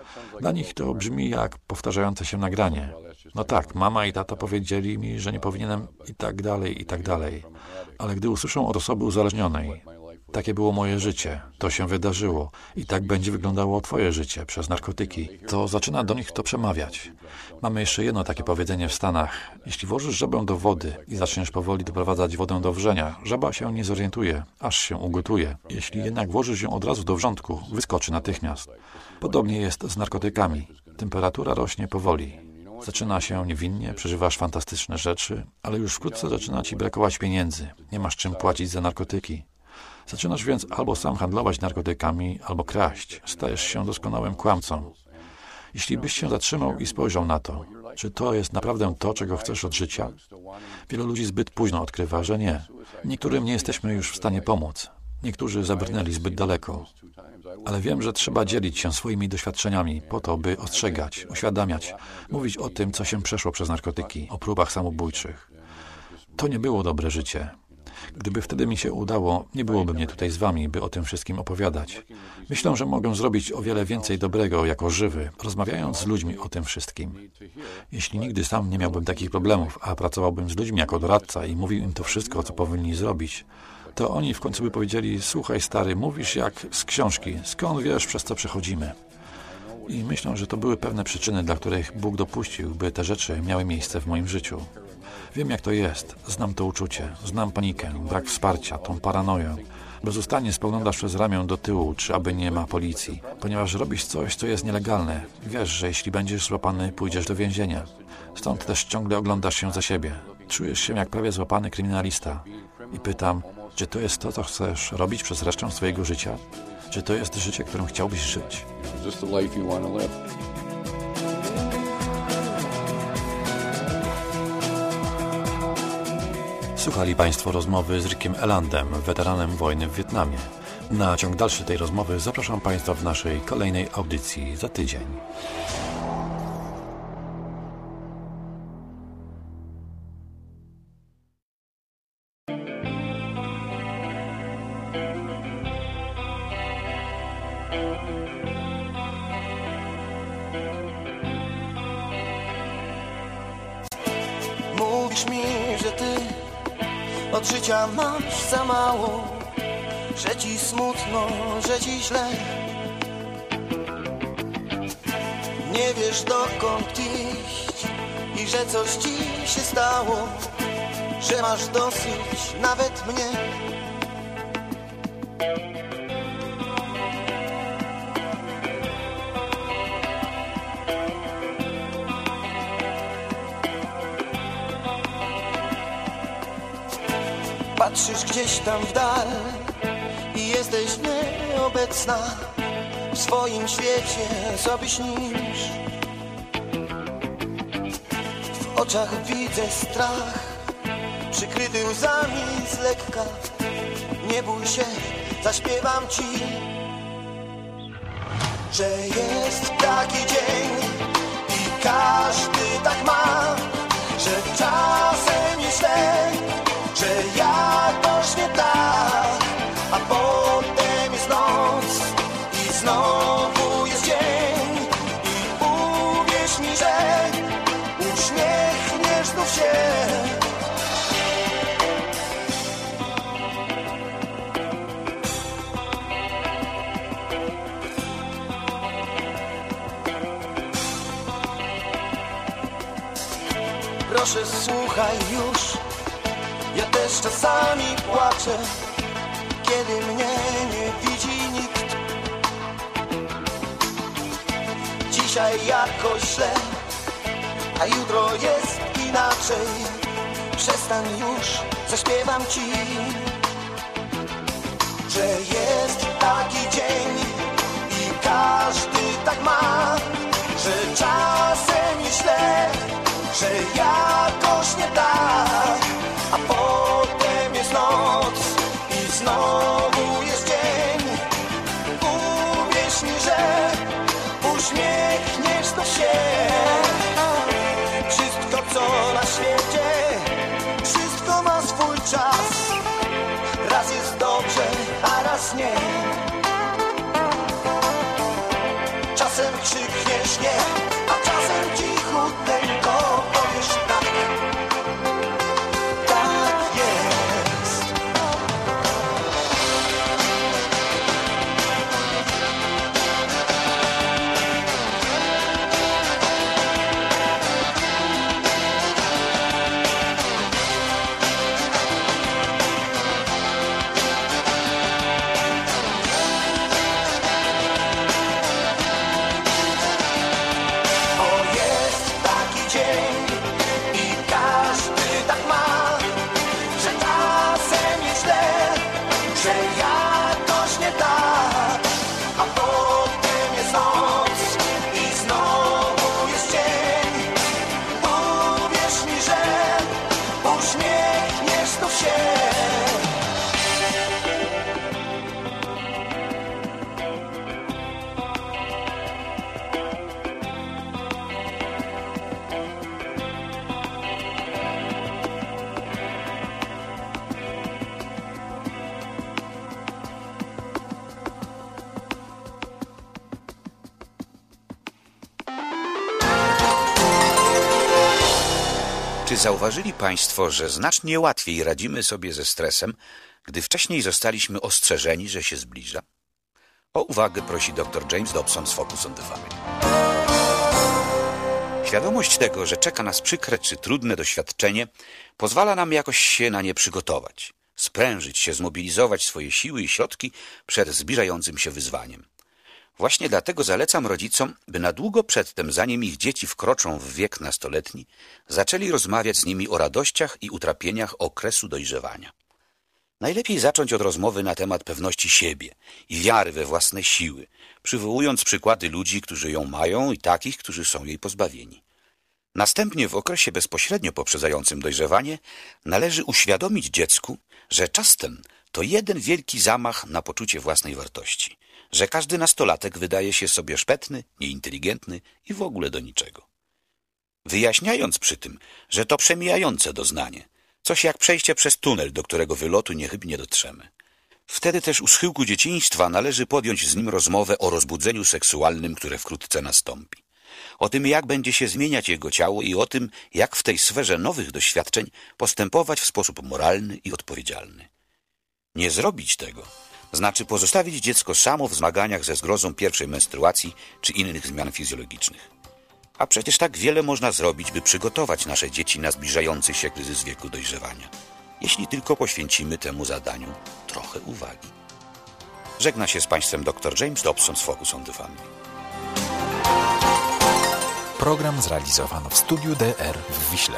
Dla nich to brzmi jak powtarzające się nagranie. No tak, mama i tata powiedzieli mi, że nie powinienem i tak dalej. Ale gdy usłyszą od osoby uzależnionej, takie było moje życie, to się wydarzyło i tak będzie wyglądało twoje życie przez narkotyki, to zaczyna do nich to przemawiać. Mamy jeszcze jedno takie powiedzenie w Stanach. Jeśli włożysz żabę do wody i zaczniesz powoli doprowadzać wodę do wrzenia, żaba się nie zorientuje, aż się ugotuje. Jeśli jednak włożysz ją od razu do wrzątku, wyskoczy natychmiast. Podobnie jest z narkotykami. Temperatura rośnie powoli. Zaczyna się niewinnie, przeżywasz fantastyczne rzeczy, ale już wkrótce zaczyna ci brakować pieniędzy. Nie masz czym płacić za narkotyki. Zaczynasz więc albo sam handlować narkotykami, albo kraść. Stajesz się doskonałym kłamcą. Jeśli byś się zatrzymał i spojrzał na to, czy to jest naprawdę to, czego chcesz od życia? Wielu ludzi zbyt późno odkrywa, że nie. Niektórym nie jesteśmy już w stanie pomóc. Niektórzy zabrnęli zbyt daleko. Ale wiem, że trzeba dzielić się swoimi doświadczeniami po to, by ostrzegać, uświadamiać, mówić o tym, co się przeszło przez narkotyki, o próbach samobójczych. To nie było dobre życie. Gdyby wtedy mi się udało, nie byłoby mnie tutaj z wami, by o tym wszystkim opowiadać. Myślę, że mogę zrobić o wiele więcej dobrego jako żywy, rozmawiając z ludźmi o tym wszystkim. Jeśli nigdy sam nie miałbym takich problemów, a pracowałbym z ludźmi jako doradca i mówił im to wszystko, co powinni zrobić, to oni w końcu by powiedzieli: słuchaj stary, mówisz jak z książki, skąd wiesz, przez co przechodzimy? I myślę, że to były pewne przyczyny, dla których Bóg dopuścił, by te rzeczy miały miejsce w moim życiu. Wiem, jak to jest. Znam to uczucie. Znam panikę, brak wsparcia, tą paranoję. Bezustannie spoglądasz przez ramię do tyłu, czy aby nie ma policji, ponieważ robisz coś, co jest nielegalne. Wiesz, że jeśli będziesz złapany, pójdziesz do więzienia. Stąd też ciągle oglądasz się za siebie. Czujesz się jak prawie złapany kryminalista. I pytam, czy to jest to, co chcesz robić przez resztę swojego życia? Czy to jest życie, którym chciałbyś żyć? Słuchali Państwo rozmowy z Rickiem Elandem, weteranem wojny w Wietnamie. Na ciąg dalszy tej rozmowy zapraszam Państwa w naszej kolejnej audycji za tydzień. Mówisz mi, że ty od życia masz za mało, że ci smutno, że ci źle. Nie wiesz dokąd iść i że coś ci się stało, że masz dosyć nawet mnie. Patrzysz gdzieś tam w dal i jesteś nieobecna. W swoim świecie sobie śnisz. W oczach widzę strach, przykryty łzami z lekka. Nie bój się, zaśpiewam ci, że jest taki dzień i każdy tak ma, że czasem jest źle, że jakoś nie tak, a potem jest noc i znowu jest dzień. I uwierz mi, że uśmiechniesz znów się. Proszę, słuchaj już. Ja też czasami płaczę, kiedy mnie nie widzi nikt. Dzisiaj jakoś źle, a jutro jest inaczej. Przestań już, zaśpiewam ci, że jest taki dzień i każdy tak ma, że czasem jest źle, że jakoś nie tak, a potem jest noc i znowu jest dzień. Uwierz mi, że uśmiechniesz to się. Wszystko co na świecie, wszystko ma swój czas. Raz jest dobrze, a raz nie. Czasem krzyk Czy zauważyli Państwo, że znacznie łatwiej radzimy sobie ze stresem, gdy wcześniej zostaliśmy ostrzeżeni, że się zbliża? O uwagę prosi dr James Dobson z Focus on the Family. Świadomość tego, że czeka nas przykre czy trudne doświadczenie, pozwala nam jakoś się na nie przygotować, sprężyć się, zmobilizować swoje siły i środki przed zbliżającym się wyzwaniem. Właśnie dlatego zalecam rodzicom, by na długo przedtem, zanim ich dzieci wkroczą w wiek nastoletni, zaczęli rozmawiać z nimi o radościach i utrapieniach okresu dojrzewania. Najlepiej zacząć od rozmowy na temat pewności siebie i wiary we własne siły, przywołując przykłady ludzi, którzy ją mają i takich, którzy są jej pozbawieni. Następnie w okresie bezpośrednio poprzedzającym dojrzewanie należy uświadomić dziecku, że czas ten to jeden wielki zamach na poczucie własnej wartości, że każdy nastolatek wydaje się sobie szpetny, nieinteligentny i w ogóle do niczego. Wyjaśniając przy tym, że to przemijające doznanie, coś jak przejście przez tunel, do którego wylotu niechybnie dotrzemy. Wtedy też u schyłku dzieciństwa należy podjąć z nim rozmowę o rozbudzeniu seksualnym, które wkrótce nastąpi. O tym, jak będzie się zmieniać jego ciało i o tym, jak w tej sferze nowych doświadczeń postępować w sposób moralny i odpowiedzialny. Nie zrobić tego znaczy pozostawić dziecko samo w zmaganiach ze zgrozą pierwszej menstruacji czy innych zmian fizjologicznych. A przecież tak wiele można zrobić, by przygotować nasze dzieci na zbliżający się kryzys wieku dojrzewania, jeśli tylko poświęcimy temu zadaniu trochę uwagi. Żegna się z Państwem dr James Dobson z Focus on the Family. Program zrealizowano w studiu DR w Wiśle.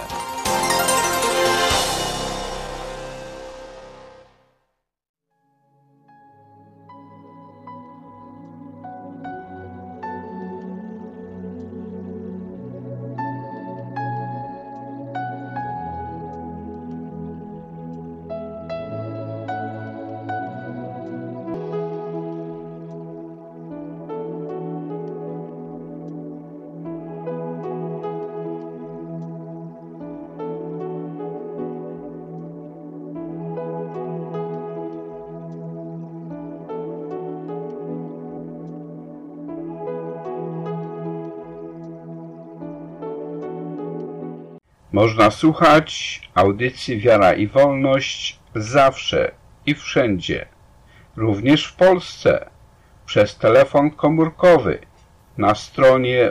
Można słuchać audycji Wiara i Wolność zawsze i wszędzie, również w Polsce, przez telefon komórkowy na stronie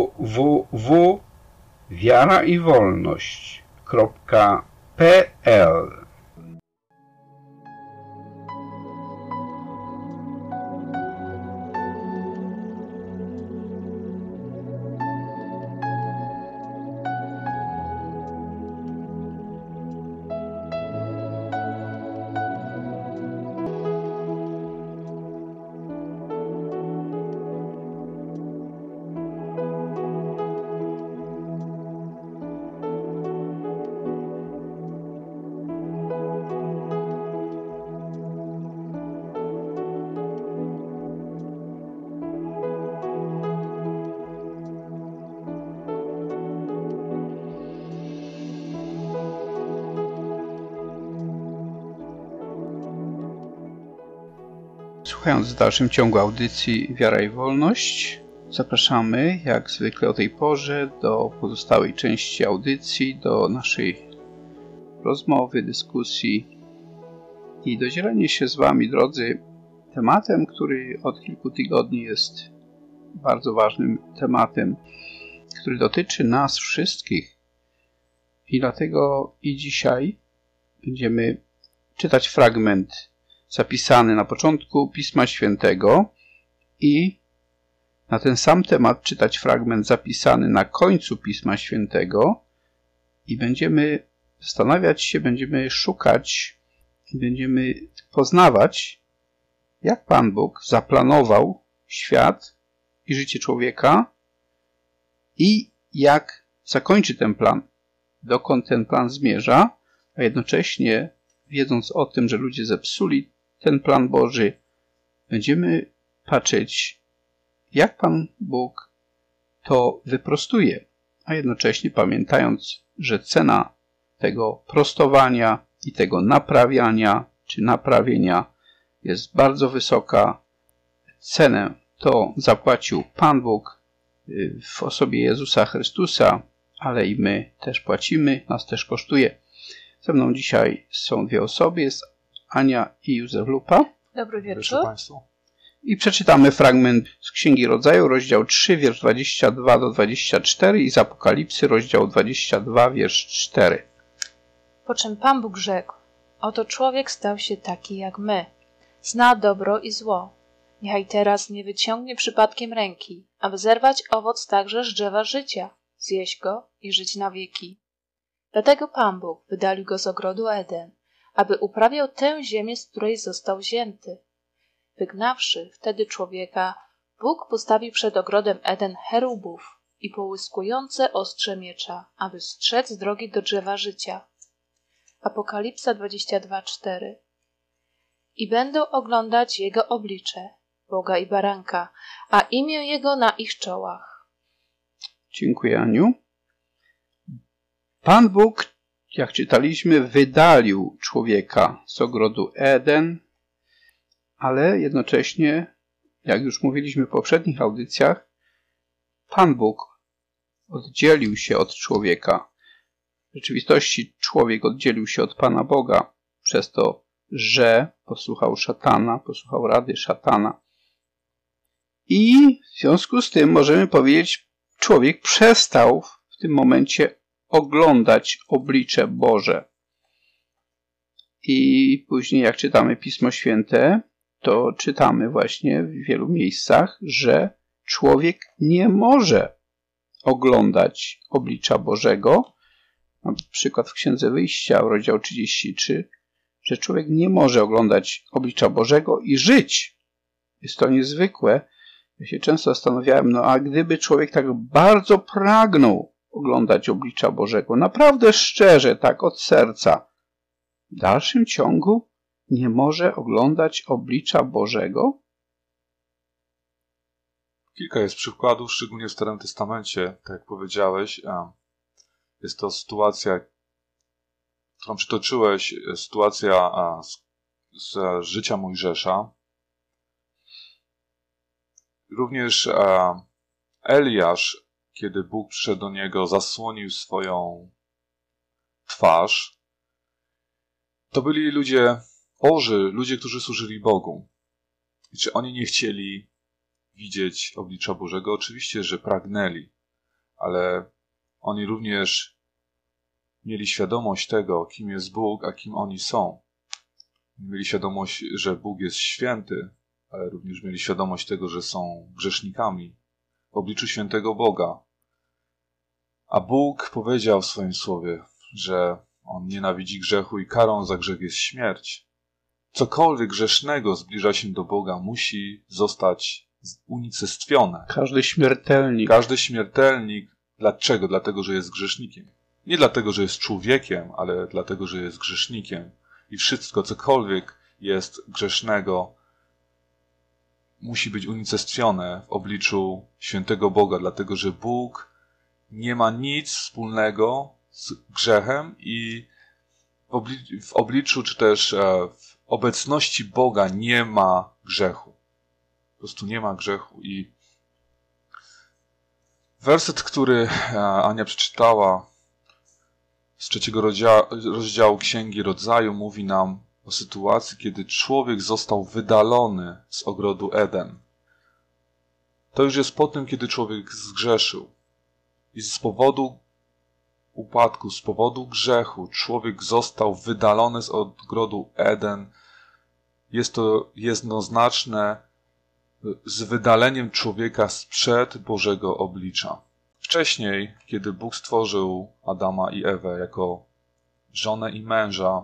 www.wiaraiwolność.pl. Słuchając w dalszym ciągu audycji Wiara i Wolność, zapraszamy jak zwykle o tej porze do pozostałej części audycji, do naszej rozmowy, dyskusji i do dzielenia się z Wami, drodzy, tematem, który od kilku tygodni jest bardzo ważnym tematem, który dotyczy nas wszystkich. I dlatego i dzisiaj będziemy czytać fragment zapisany na początku Pisma Świętego i na ten sam temat czytać fragment zapisany na końcu Pisma Świętego i będziemy zastanawiać się, będziemy szukać i będziemy poznawać, jak Pan Bóg zaplanował świat i życie człowieka i jak zakończy ten plan, dokąd ten plan zmierza, a jednocześnie wiedząc o tym, że ludzie zepsuli ten plan Boży, będziemy patrzeć, jak Pan Bóg to wyprostuje, a jednocześnie pamiętając, że cena tego prostowania i tego naprawiania czy naprawienia jest bardzo wysoka. Cenę to zapłacił Pan Bóg w osobie Jezusa Chrystusa, ale i my też płacimy, nas też kosztuje. Ze mną dzisiaj są dwie osoby, jest Ania i Józef Lupa. Dobry wieczór Państwu. I przeczytamy fragment z Księgi Rodzaju, rozdział 3, wiersz 22 do 24 i z Apokalipsy, rozdział 22, wiersz 4. Po czym Pan Bóg rzekł: oto człowiek stał się taki jak my. Zna dobro i zło. Niechaj teraz nie wyciągnie przypadkiem ręki, aby zerwać owoc także z drzewa życia, zjeść go i żyć na wieki. Dlatego Pan Bóg wydalił go z ogrodu Eden, aby uprawiał tę ziemię, z której został wzięty. Wygnawszy wtedy człowieka, Bóg postawił przed ogrodem Eden cherubów i połyskujące ostrze miecza, aby strzec drogi do drzewa życia. Apokalipsa 22:4. I będą oglądać Jego oblicze, Boga i Baranka, a imię Jego na ich czołach. Dziękuję, Aniu. Pan Bóg, jak czytaliśmy, wydalił człowieka z ogrodu Eden, ale jednocześnie, jak już mówiliśmy w poprzednich audycjach, Pan Bóg oddzielił się od człowieka. W rzeczywistości człowiek oddzielił się od Pana Boga przez to, że posłuchał szatana, posłuchał rady szatana. I w związku z tym możemy powiedzieć, człowiek przestał w tym momencie oglądać oblicze Boże. I później jak czytamy Pismo Święte, to czytamy właśnie w wielu miejscach, że człowiek nie może oglądać oblicza Bożego. Na przykład w Księdze Wyjścia, rozdział 33, że człowiek nie może oglądać oblicza Bożego i żyć. Jest to niezwykłe. Ja się często zastanawiałem, a gdyby człowiek tak bardzo pragnął oglądać oblicza Bożego, naprawdę szczerze, tak od serca, w dalszym ciągu nie może oglądać oblicza Bożego? Kilka jest przykładów, szczególnie w Starym Testamencie, tak jak powiedziałeś. Jest to sytuacja, którą przytoczyłeś, sytuacja z życia Mojżesza. Również Eliasz, kiedy Bóg przyszedł do niego, zasłonił swoją twarz. To byli ludzie Boży, ludzie, którzy służyli Bogu. I czy oni nie chcieli widzieć oblicza Bożego? Oczywiście, że pragnęli, ale oni również mieli świadomość tego, kim jest Bóg, a kim oni są. Mieli świadomość, że Bóg jest święty, ale również mieli świadomość tego, że są grzesznikami w obliczu świętego Boga. A Bóg powiedział w swoim słowie, że On nienawidzi grzechu i karą za grzech jest śmierć. Cokolwiek grzesznego zbliża się do Boga, musi zostać unicestwione. Każdy śmiertelnik. Każdy śmiertelnik. Dlaczego? Dlatego, że jest grzesznikiem. Nie dlatego, że jest człowiekiem, ale dlatego, że jest grzesznikiem. I wszystko, cokolwiek jest grzesznego, musi być unicestwione w obliczu świętego Boga, dlatego, że Bóg nie ma nic wspólnego z grzechem i w obliczu, czy też w obecności Boga nie ma grzechu. Po prostu nie ma grzechu. I werset, który Ania przeczytała z 3 rozdziału Księgi Rodzaju, mówi nam o sytuacji, kiedy człowiek został wydalony z ogrodu Eden. To już jest po tym, kiedy człowiek zgrzeszył. I z powodu upadku, z powodu grzechu człowiek został wydalony z ogrodu Eden. Jest to jednoznaczne z wydaleniem człowieka sprzed Bożego oblicza. Wcześniej, kiedy Bóg stworzył Adama i Ewę jako żonę i męża,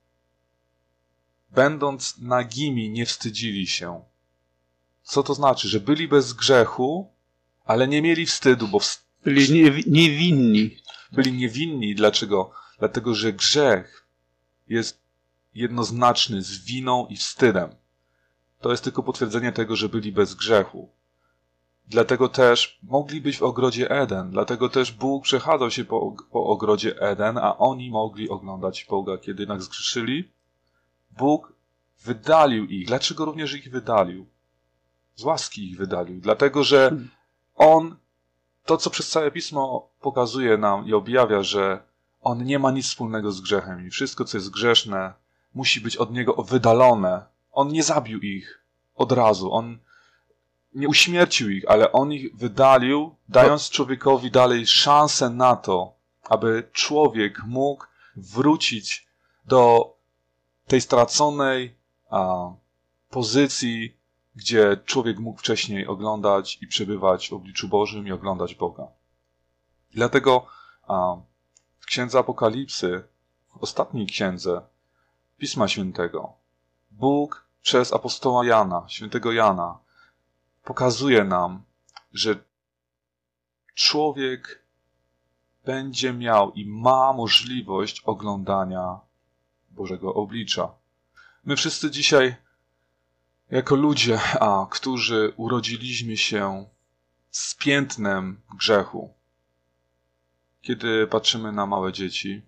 będąc nagimi, nie wstydzili się. Co to znaczy? Że byli bez grzechu, ale nie mieli wstydu, bo byli niewinni. Byli niewinni. Dlaczego? Dlatego, że grzech jest jednoznaczny z winą i wstydem. To jest tylko potwierdzenie tego, że byli bez grzechu. Dlatego też mogli być w ogrodzie Eden. Dlatego też Bóg przechadzał się po ogrodzie Eden, a oni mogli oglądać Boga. Kiedy jednak zgrzeszyli, Bóg wydalił ich. Dlaczego również ich wydalił? Z łaski ich wydalił. Dlatego, że On to, co przez całe Pismo pokazuje nam i objawia, że on nie ma nic wspólnego z grzechem i wszystko, co jest grzeszne, musi być od niego wydalone. On nie zabił ich od razu, on nie uśmiercił ich, ale on ich wydalił, dając człowiekowi dalej szansę na to, aby człowiek mógł wrócić do tej straconej pozycji, gdzie człowiek mógł wcześniej oglądać i przebywać w obliczu Bożym i oglądać Boga. Dlatego w Księdze Apokalipsy, w ostatniej księdze Pisma Świętego, Bóg przez apostoła Jana, świętego Jana, pokazuje nam, że człowiek będzie miał i ma możliwość oglądania Bożego oblicza. My wszyscy dzisiaj, jako ludzie, którzy urodziliśmy się z piętnem grzechu, kiedy patrzymy na małe dzieci,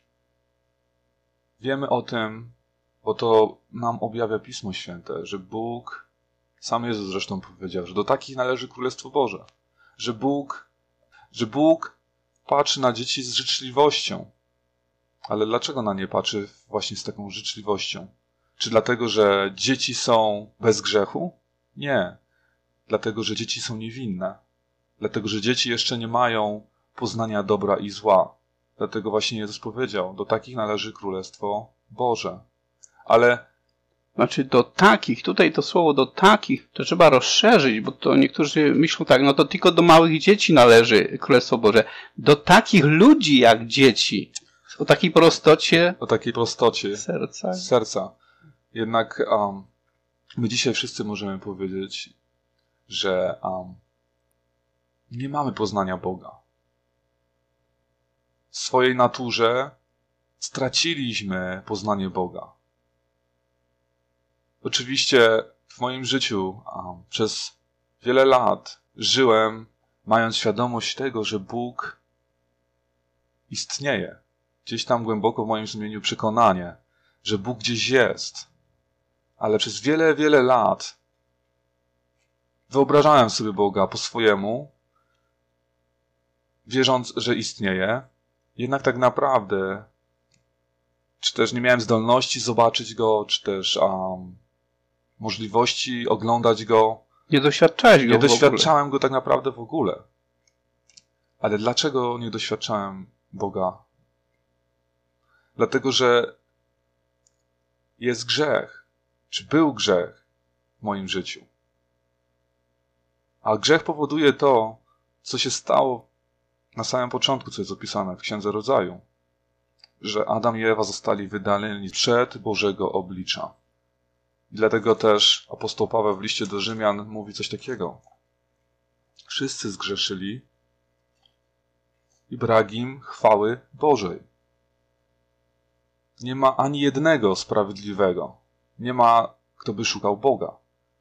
wiemy o tym, bo to nam objawia Pismo Święte, że Bóg, sam Jezus zresztą powiedział, że do takich należy Królestwo Boże, że Bóg patrzy na dzieci z życzliwością. Ale dlaczego na nie patrzy właśnie z taką życzliwością? Czy dlatego, że dzieci są bez grzechu? Nie. Dlatego, że dzieci są niewinne. Dlatego, że dzieci jeszcze nie mają poznania dobra i zła. Dlatego właśnie Jezus powiedział, do takich należy Królestwo Boże. Ale znaczy do takich, tutaj to słowo do takich, to trzeba rozszerzyć, bo to niektórzy myślą tak, no to tylko do małych dzieci należy Królestwo Boże. Do takich ludzi jak dzieci. O takiej prostocie serca. Jednak my dzisiaj wszyscy możemy powiedzieć, że nie mamy poznania Boga. W swojej naturze straciliśmy poznanie Boga. Oczywiście w moim życiu przez wiele lat żyłem, mając świadomość tego, że Bóg istnieje. Gdzieś tam głęboko w moim sumieniu przekonanie, że Bóg gdzieś jest. Ale przez wiele, wiele lat wyobrażałem sobie Boga po swojemu, wierząc, że istnieje. Jednak tak naprawdę, czy też nie miałem zdolności zobaczyć Go, czy też możliwości oglądać Go. Nie doświadczałeś Go. Nie doświadczałem Go tak naprawdę w ogóle. Ale dlaczego nie doświadczałem Boga? Dlatego, że jest grzech, czy był grzech w moim życiu. A grzech powoduje to, co się stało na samym początku, co jest opisane w Księdze Rodzaju, że Adam i Ewa zostali wydaleni przed Bożego oblicza. I dlatego też apostoł Paweł w liście do Rzymian mówi coś takiego. Wszyscy zgrzeszyli i brak im chwały Bożej. Nie ma ani jednego sprawiedliwego. Nie ma, kto by szukał Boga.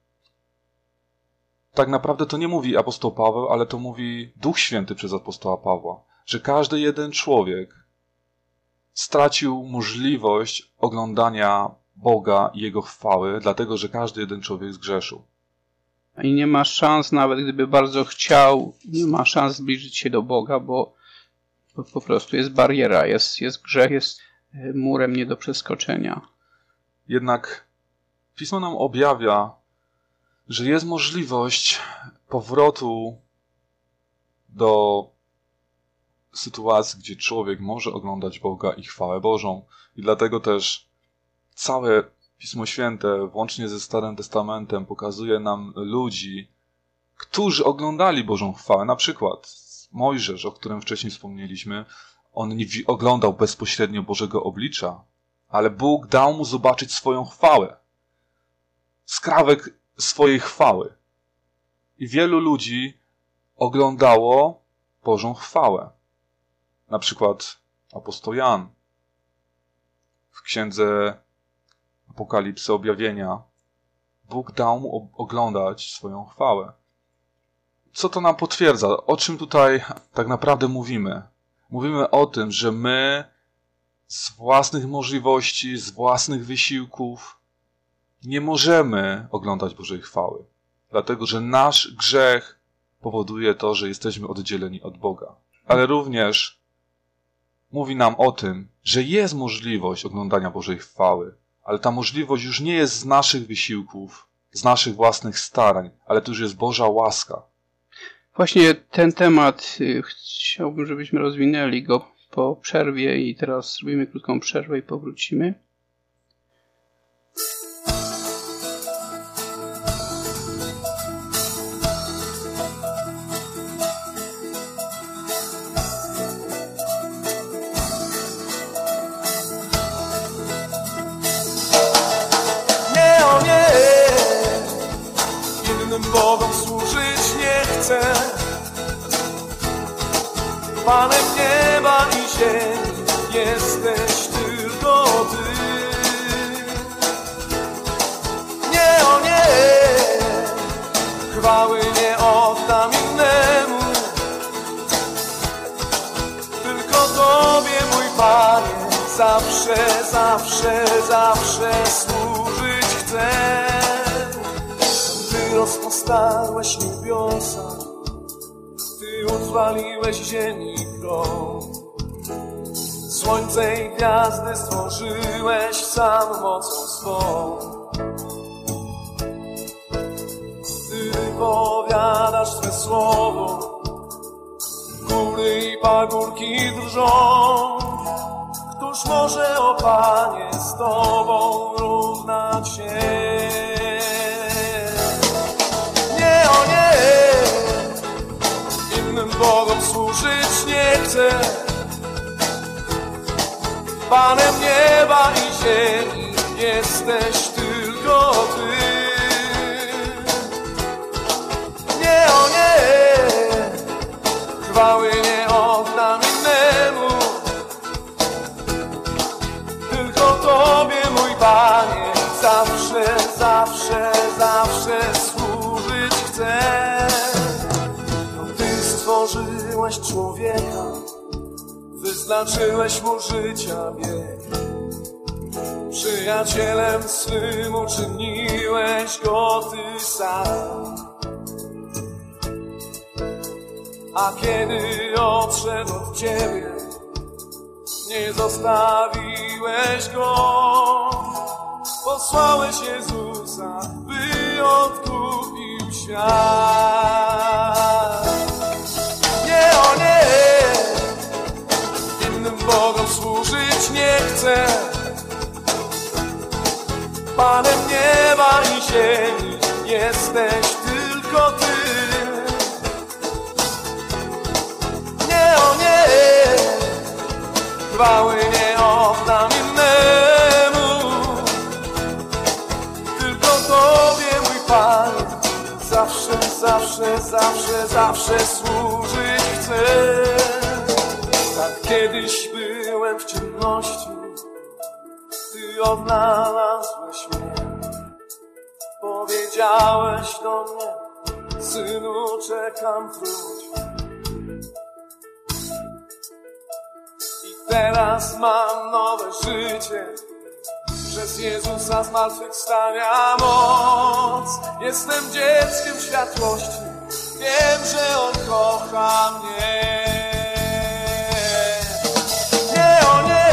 Tak naprawdę to nie mówi apostoł Paweł, ale to mówi Duch Święty przez apostoła Pawła, że każdy jeden człowiek stracił możliwość oglądania Boga i Jego chwały, dlatego, że każdy jeden człowiek zgrzeszył. I nie ma szans, nawet gdyby bardzo chciał, nie ma szans zbliżyć się do Boga, bo po prostu jest bariera, jest grzech, jest murem nie do przeskoczenia. Jednak Pismo nam objawia, że jest możliwość powrotu do sytuacji, gdzie człowiek może oglądać Boga i chwałę Bożą. I dlatego też całe Pismo Święte, włącznie ze Starym Testamentem, pokazuje nam ludzi, którzy oglądali Bożą chwałę. Na przykład Mojżesz, o którym wcześniej wspomnieliśmy, on nie oglądał bezpośrednio Bożego oblicza, ale Bóg dał mu zobaczyć swoją chwałę. Skrawek swojej chwały. I wielu ludzi oglądało Bożą chwałę. Na przykład apostoł Jan w Księdze Apokalipsy, Objawienia. Bóg dał mu oglądać swoją chwałę. Co to nam potwierdza? O czym tutaj tak naprawdę mówimy? Mówimy o tym, że my z własnych możliwości, z własnych wysiłków nie możemy oglądać Bożej chwały. Dlatego, że nasz grzech powoduje to, że jesteśmy oddzieleni od Boga. Ale również mówi nam o tym, że jest możliwość oglądania Bożej chwały, ale ta możliwość już nie jest z naszych wysiłków, z naszych własnych starań, ale to już jest Boża łaska. Właśnie ten temat chciałbym, żebyśmy rozwinęli go po przerwie i teraz zrobimy krótką przerwę i powrócimy. Nie, o nie, innym Bogom służyć nie chcę. Panem nieba i ziemi jesteś tylko Ty. Nie, o nie, chwały nie oddam innemu, tylko Tobie, mój Panie, zawsze, zawsze, zawsze służyć chcę. Ty rozpostarłeś niebiosa, Ty utrwaliłeś ziemi krąg. Słońce i gwiazdy stworzyłeś sam mocą swą. Ty wypowiadasz Twe słowo, góry i pagórki drżą. Któż może, o Panie, z Tobą równać się? Nie, o nie, innym Bogom służyć nie chcę. Panem nieba i ziemi jesteś tylko Ty. Nie, o nie, chwały nie oddam innemu, tylko Tobie, mój Panie, zawsze, zawsze, zawsze służyć chcę. Ty stworzyłeś człowieka, wyznaczyłeś mu życia bieg. Przyjacielem swym uczyniłeś go Ty sam. A kiedy odszedł od Ciebie, nie zostawiłeś go. Posłałeś Jezusa, by odkupił świat. Nie, o nie, innym Bogom służyć nie chcę. Panem nieba i ziemi jesteś tylko Ty. Nie, o nie, chwały nie oddam innemu, tylko Tobie, mój Panie, zawsze, zawsze, zawsze, zawsze służyć chcę. Tak kiedyś byłem w ciemności, Ty odnalazłeś mnie. Powiedziałeś do mnie, synu, czekam, wróć. Teraz mam nowe życie, przez Jezusa zmartwychwstania moc. Jestem dzieckiem światłości, wiem, że On kocha mnie. Nie, o nie,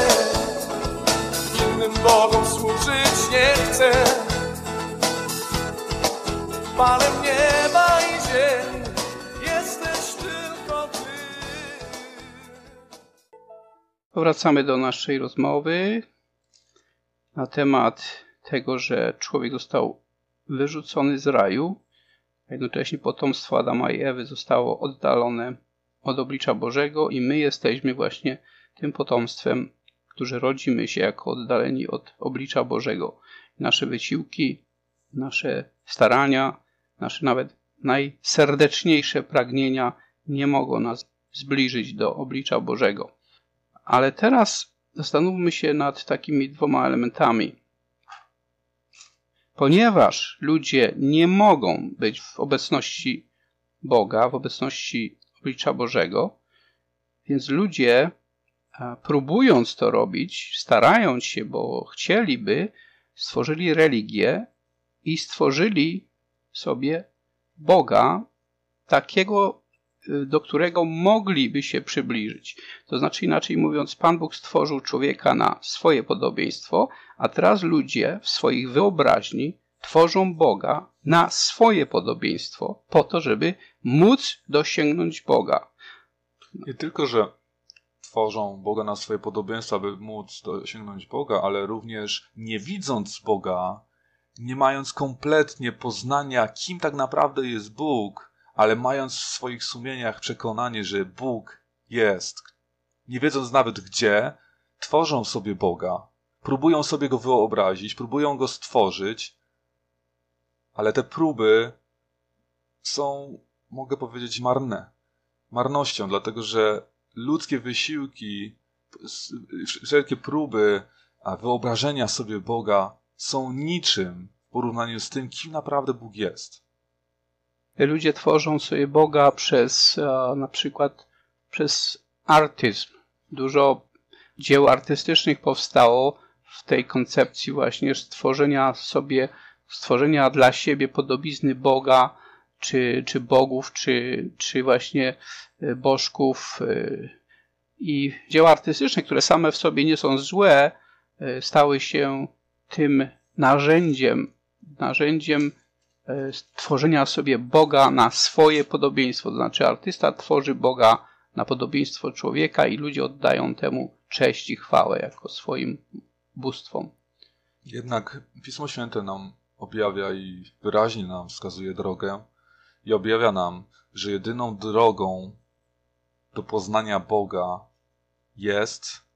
innym Bogom służyć nie chcę. Panem nieba i ziemi jesteś tylko Ty. Powracamy do naszej rozmowy na temat tego, że człowiek został wyrzucony z raju, a jednocześnie potomstwo Adama i Ewy zostało oddalone od oblicza Bożego i my jesteśmy właśnie tym potomstwem, którzy rodzimy się jako oddaleni od oblicza Bożego. Nasze wysiłki, nasze starania, nasze nawet najserdeczniejsze pragnienia nie mogą nas zbliżyć do oblicza Bożego. Ale teraz zastanówmy się nad takimi dwoma elementami. Ponieważ ludzie nie mogą być w obecności Boga, w obecności oblicza Bożego, więc ludzie, próbując to robić, starając się, bo chcieliby, stworzyli religię i stworzyli sobie Boga takiego, do którego mogliby się przybliżyć. To znaczy, inaczej mówiąc, Pan Bóg stworzył człowieka na swoje podobieństwo, a teraz ludzie w swoich wyobraźni tworzą Boga na swoje podobieństwo, po to, żeby móc dosięgnąć Boga. Nie tylko, że tworzą Boga na swoje podobieństwo, aby móc dosięgnąć Boga, ale również nie widząc Boga, nie mając kompletnie poznania, kim tak naprawdę jest Bóg, ale mając w swoich sumieniach przekonanie, że Bóg jest, nie wiedząc nawet gdzie, tworzą sobie Boga, próbują sobie Go wyobrazić, próbują Go stworzyć, ale te próby są, mogę powiedzieć, marnością, dlatego że ludzkie wysiłki, wszelkie próby wyobrażenia sobie Boga są niczym w porównaniu z tym, kim naprawdę Bóg jest. Ludzie tworzą sobie Boga na przykład przez artyzm. Dużo dzieł artystycznych powstało w tej koncepcji właśnie stworzenia dla siebie podobizny Boga, czy bogów, czy właśnie bożków. I dzieła artystyczne, które same w sobie nie są złe, stały się tym narzędziem stworzenia sobie Boga na swoje podobieństwo. To znaczy artysta tworzy Boga na podobieństwo człowieka i ludzie oddają temu cześć i chwałę jako swoim bóstwom. Jednak Pismo Święte nam objawia i wyraźnie nam wskazuje drogę i objawia nam, że jedyną drogą do poznania Boga jest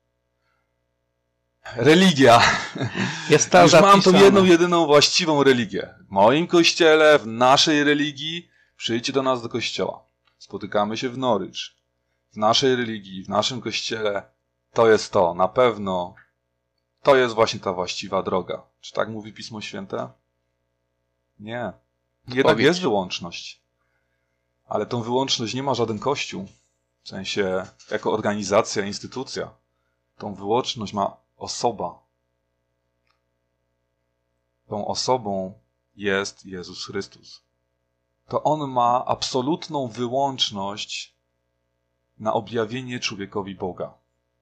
religia. Jest ta Już mam tą zapisana. jedną, jedyną właściwą religię. W moim kościele, w naszej religii, przyjdźcie do nas do kościoła. Spotykamy się w Norwich. W naszej religii, w naszym kościele to jest to. Na pewno to jest właśnie ta właściwa droga. Czy tak mówi Pismo Święte? Nie. Jednak jest wyłączność. Ale tą wyłączność nie ma żaden kościół. W sensie jako organizacja, instytucja. Tą wyłączność ma osoba. Tą osobą jest Jezus Chrystus. To On ma absolutną wyłączność na objawienie człowiekowi Boga.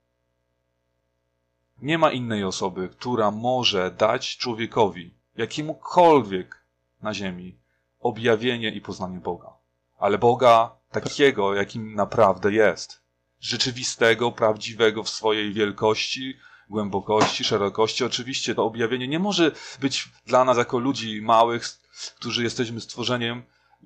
Nie ma innej osoby, która może dać człowiekowi, jakiemukolwiek na ziemi, objawienie i poznanie Boga. Ale Boga takiego, jakim naprawdę jest. Rzeczywistego, prawdziwego w swojej wielkości, głębokości, szerokości. Oczywiście to objawienie nie może być dla nas jako ludzi małych, którzy jesteśmy stworzeniem.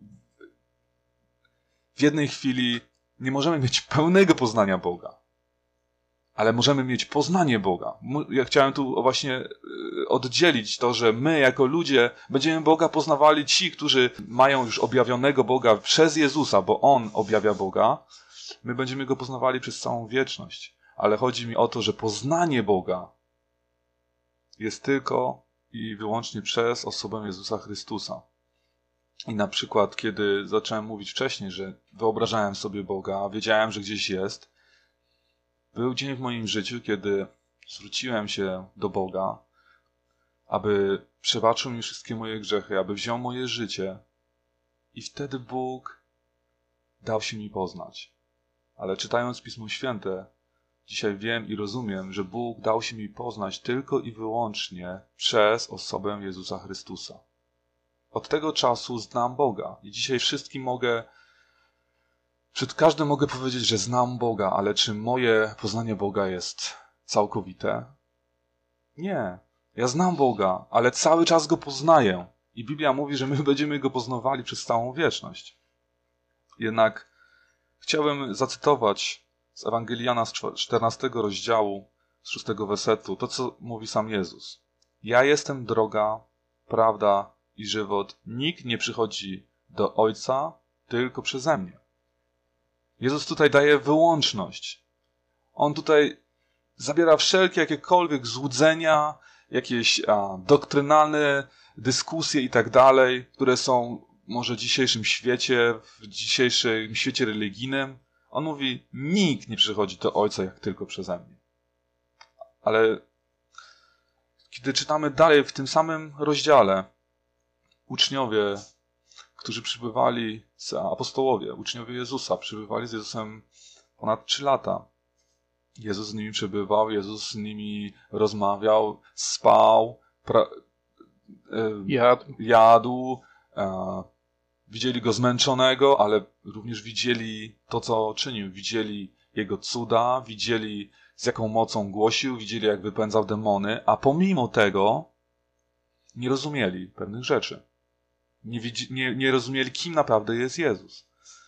W jednej chwili nie możemy mieć pełnego poznania Boga. Ale możemy mieć poznanie Boga. Ja chciałem tu właśnie oddzielić to, że my jako ludzie będziemy Boga poznawali ci, którzy mają już objawionego Boga przez Jezusa, bo On objawia Boga. My będziemy Go poznawali przez całą wieczność. Ale chodzi mi o to, że poznanie Boga jest tylko i wyłącznie przez osobę Jezusa Chrystusa. I na przykład, kiedy zacząłem mówić wcześniej, że wyobrażałem sobie Boga, wiedziałem, że gdzieś jest, był dzień w moim życiu, kiedy zwróciłem się do Boga, aby przebaczył mi wszystkie moje grzechy, aby wziął moje życie i wtedy Bóg dał się mi poznać. Ale czytając Pismo Święte, dzisiaj wiem i rozumiem, że Bóg dał się mi poznać tylko i wyłącznie przez osobę Jezusa Chrystusa. Od tego czasu znam Boga i dzisiaj przed każdym mogę powiedzieć, że znam Boga, ale czy moje poznanie Boga jest całkowite? Nie. Ja znam Boga, ale cały czas Go poznaję. I Biblia mówi, że my będziemy Go poznawali przez całą wieczność. Jednak chciałbym zacytować z Ewangelii Jana z 14 rozdziału, z 6 wersetu, to co mówi sam Jezus. Ja jestem droga, prawda i żywot. Nikt nie przychodzi do Ojca tylko przeze mnie. Jezus tutaj daje wyłączność. On tutaj zabiera wszelkie jakiekolwiek złudzenia, jakieś doktrynalne dyskusje i tak dalej, które są może w dzisiejszym świecie, w dzisiejszym świecie religijnym. On mówi, nikt nie przychodzi do Ojca jak tylko przeze mnie. Ale kiedy czytamy dalej w tym samym rozdziale, uczniowie, którzy przybywali, apostołowie, uczniowie Jezusa, przybywali z Jezusem ponad 3 lata. Jezus z nimi przebywał, Jezus z nimi rozmawiał, spał, jadł. Widzieli Go zmęczonego, ale również widzieli to, co czynił. Widzieli Jego cuda, widzieli, z jaką mocą głosił, widzieli, jak wypędzał demony, a pomimo tego nie rozumieli pewnych rzeczy. Nie rozumieli, kim naprawdę jest Jezus.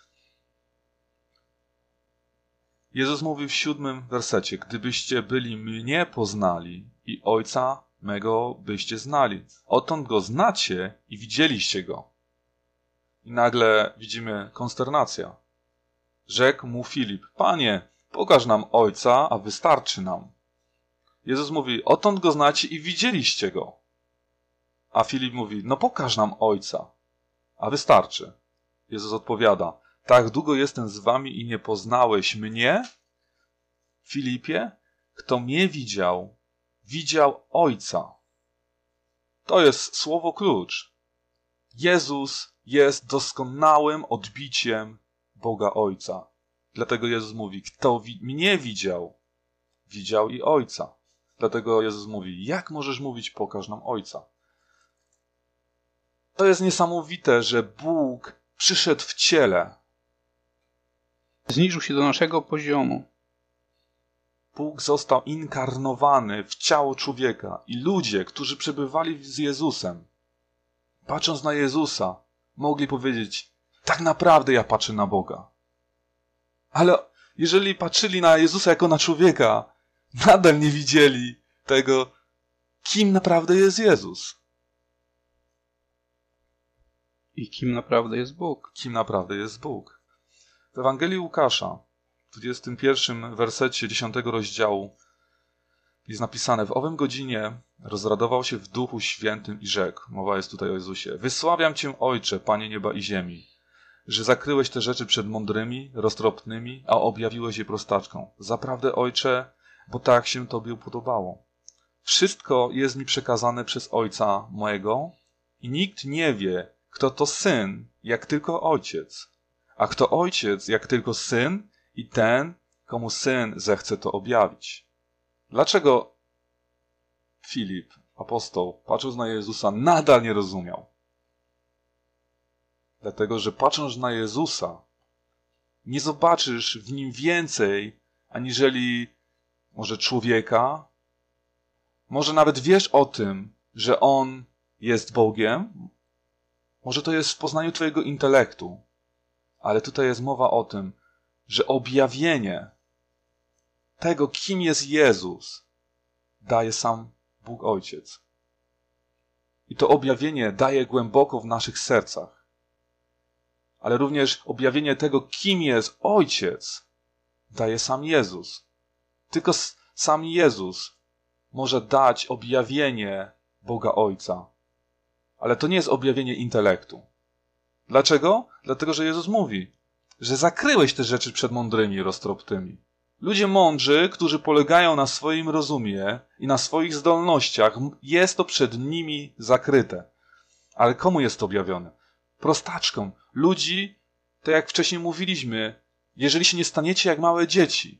Jezus mówi w 7 wersecie: gdybyście byli mnie poznali i Ojca mego byście znali. Odtąd Go znacie i widzieliście Go. I nagle widzimy konsternację. Rzekł mu Filip: Panie, pokaż nam Ojca, a wystarczy nam. Jezus mówi: odtąd Go znacie i widzieliście Go. A Filip mówi: no pokaż nam Ojca, a wystarczy. Jezus odpowiada: tak długo jestem z wami i nie poznałeś mnie? Filipie, kto mnie widział, widział Ojca. To jest słowo klucz. Jezus jest doskonałym odbiciem Boga Ojca. Dlatego Jezus mówi: kto mnie widział, widział i Ojca. Dlatego Jezus mówi: jak możesz mówić, pokaż nam Ojca? To jest niesamowite, że Bóg przyszedł w ciele. Zniżył się do naszego poziomu. Bóg został inkarnowany w ciało człowieka i ludzie, którzy przebywali z Jezusem, patrząc na Jezusa, mogli powiedzieć: tak naprawdę ja patrzę na Boga. Ale jeżeli patrzyli na Jezusa jako na człowieka, nadal nie widzieli tego, kim naprawdę jest Jezus. I kim naprawdę jest Bóg. Kim naprawdę jest Bóg. W Ewangelii Łukasza, w 21 wersecie 10 rozdziału jest napisane: w owym godzinie rozradował się w Duchu Świętym i rzekł, mowa jest tutaj o Jezusie: wysławiam Cię, Ojcze, Panie nieba i ziemi, że zakryłeś te rzeczy przed mądrymi, roztropnymi, a objawiłeś je prostaczkom. Zaprawdę, Ojcze, bo tak się Tobie podobało. Wszystko jest mi przekazane przez Ojca mojego i nikt nie wie, kto to Syn, jak tylko Ojciec, a kto Ojciec, jak tylko Syn i ten, komu Syn zechce to objawić. Dlaczego Filip, apostoł, patrząc na Jezusa, nadal nie rozumiał? Dlatego, że patrząc na Jezusa, nie zobaczysz w Nim więcej, aniżeli może człowieka. Może nawet wiesz o tym, że On jest Bogiem. Może to jest w poznaniu twojego intelektu. Ale tutaj jest mowa o tym, że objawienie tego, kim jest Jezus, daje sam Bóg Ojciec. I to objawienie daje głęboko w naszych sercach. Ale również objawienie tego, kim jest Ojciec, daje sam Jezus. Tylko sam Jezus może dać objawienie Boga Ojca. Ale to nie jest objawienie intelektu. Dlaczego? Dlatego, że Jezus mówi, że zakryłeś te rzeczy przed mądrymi i roztropnymi. Ludzie mądrzy, którzy polegają na swoim rozumie i na swoich zdolnościach, jest to przed nimi zakryte. Ale komu jest to objawione? Prostaczkom. Ludzi, tak jak wcześniej mówiliśmy, jeżeli się nie staniecie jak małe dzieci,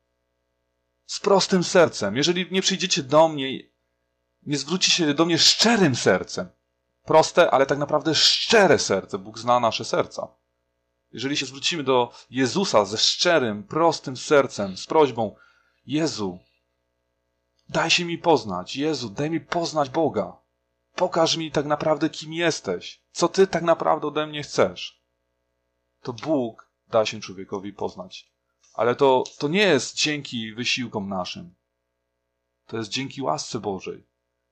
z prostym sercem, jeżeli nie przyjdziecie do mnie, nie zwrócicie się do mnie szczerym sercem, proste, ale tak naprawdę szczere serce, Bóg zna nasze serca. Jeżeli się zwrócimy do Jezusa ze szczerym, prostym sercem, z prośbą: Jezu, daj się mi poznać, Jezu, daj mi poznać Boga. Pokaż mi tak naprawdę, kim jesteś, co Ty tak naprawdę ode mnie chcesz. To Bóg da się człowiekowi poznać. Ale to nie jest dzięki wysiłkom naszym. To jest dzięki łasce Bożej.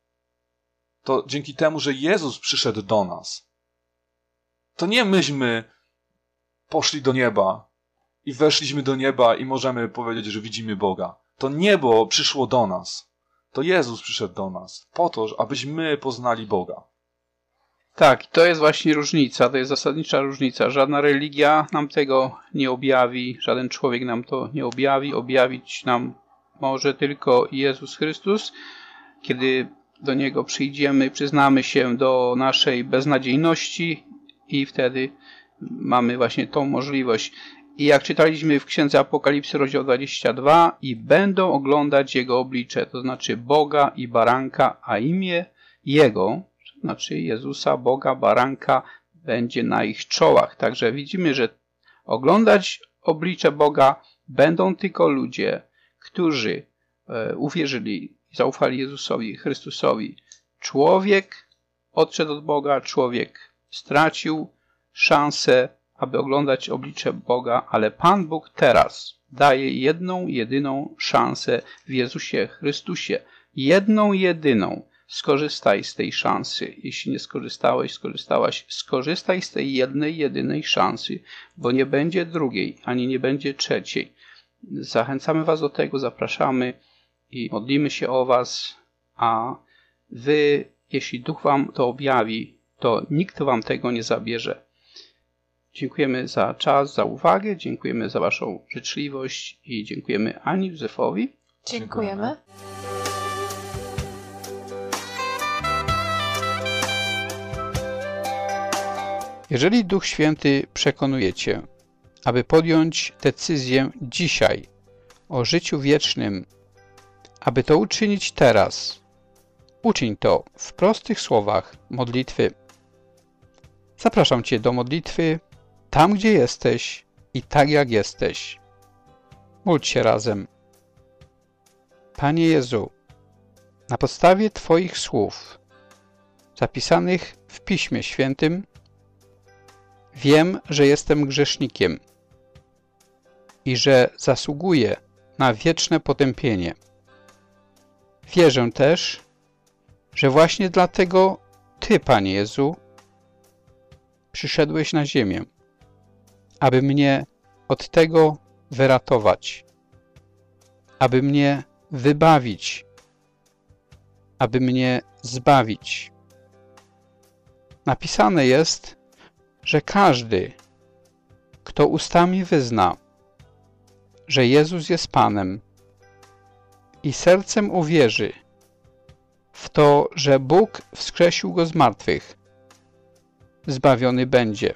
To dzięki temu, że Jezus przyszedł do nas. To nie myśmy poszli do nieba i weszliśmy do nieba i możemy powiedzieć, że widzimy Boga. To niebo przyszło do nas. To Jezus przyszedł do nas po to, abyśmy poznali Boga. Tak, to jest właśnie różnica, to jest zasadnicza różnica. Żadna religia nam tego nie objawi, żaden człowiek nam to nie objawi. Objawić nam może tylko Jezus Chrystus, kiedy do Niego przyjdziemy, przyznamy się do naszej beznadziejności i wtedy mamy właśnie tą możliwość. I jak czytaliśmy w Księdze Apokalipsy, rozdział 22, i będą oglądać Jego oblicze, to znaczy Boga i Baranka, a imię Jego, to znaczy Jezusa, Boga, Baranka, będzie na ich czołach. Także widzimy, że oglądać oblicze Boga będą tylko ludzie, którzy uwierzyli, zaufali Jezusowi, Chrystusowi. Człowiek odszedł od Boga, człowiek stracił szansę, aby oglądać oblicze Boga, ale Pan Bóg teraz daje jedną, jedyną szansę w Jezusie Chrystusie. Jedną, jedyną. Skorzystaj z tej szansy. Jeśli nie skorzystałeś, skorzystałaś, skorzystaj z tej jednej, jedynej szansy, bo nie będzie drugiej, ani nie będzie trzeciej. Zachęcamy Was do tego, zapraszamy i modlimy się o Was, a Wy, jeśli Duch Wam to objawi, to nikt Wam tego nie zabierze. Dziękujemy za czas, za uwagę, dziękujemy za Waszą życzliwość i dziękujemy Ani Józefowi. Dziękujemy. Jeżeli Duch Święty przekonuje Cię, aby podjąć decyzję dzisiaj o życiu wiecznym, aby to uczynić teraz, uczyń to w prostych słowach modlitwy. Zapraszam Cię do modlitwy tam, gdzie jesteś i tak, jak jesteś. Módl się razem. Panie Jezu, na podstawie Twoich słów zapisanych w Piśmie Świętym wiem, że jestem grzesznikiem i że zasługuję na wieczne potępienie. Wierzę też, że właśnie dlatego Ty, Panie Jezu, przyszedłeś na ziemię, aby mnie od tego wyratować, aby mnie wybawić, aby mnie zbawić. Napisane jest, że każdy, kto ustami wyzna, że Jezus jest Panem i sercem uwierzy w to, że Bóg wskrzesił Go z martwych, zbawiony będzie,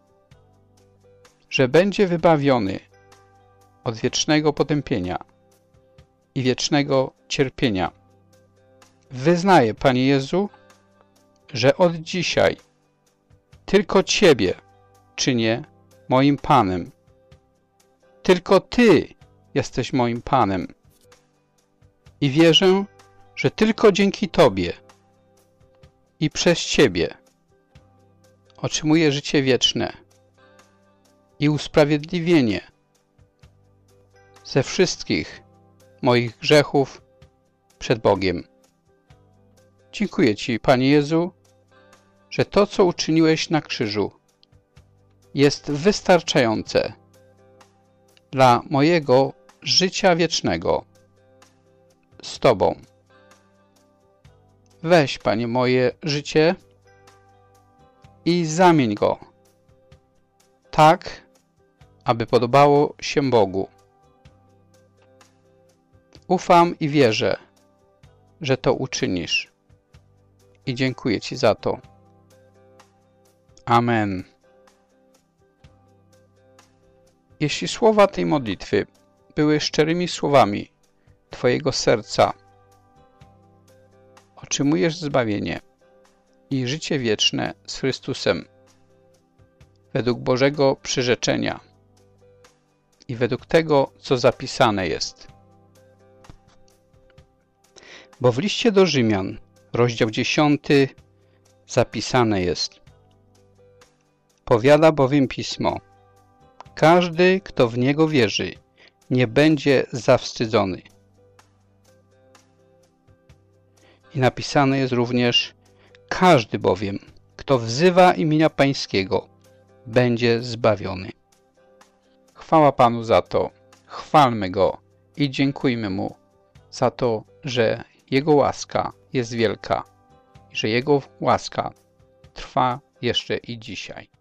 że będzie wybawiony od wiecznego potępienia i wiecznego cierpienia. Wyznaję, Panie Jezu, że od dzisiaj tylko Ciebie czynię moim Panem. Tylko Ty jesteś moim Panem. I wierzę, że tylko dzięki Tobie i przez Ciebie otrzymuję życie wieczne i usprawiedliwienie ze wszystkich moich grzechów przed Bogiem. Dziękuję Ci, Panie Jezu, że to, co uczyniłeś na krzyżu, jest wystarczające dla mojego życia wiecznego z Tobą. Weź, Panie, moje życie i zamień go tak, aby podobało się Bogu. Ufam i wierzę, że to uczynisz. I dziękuję Ci za to. Amen. Jeśli słowa tej modlitwy były szczerymi słowami Twojego serca, otrzymujesz zbawienie i życie wieczne z Chrystusem według Bożego przyrzeczenia i według tego, co zapisane jest. Bo w liście do Rzymian, rozdział 10, zapisane jest: powiada bowiem Pismo: każdy, kto w Niego wierzy, nie będzie zawstydzony. I napisane jest również: każdy bowiem, kto wzywa imienia Pańskiego, będzie zbawiony. Chwała Panu za to, chwalmy Go i dziękujmy Mu za to, że Jego łaska jest wielka i że Jego łaska trwa jeszcze i dzisiaj.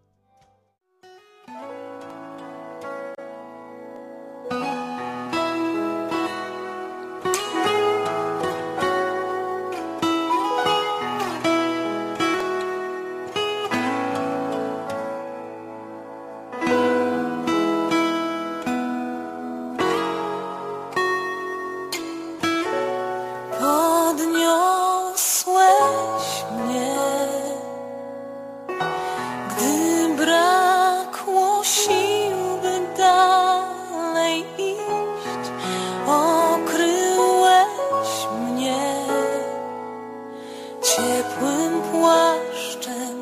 ciepłym płaszczem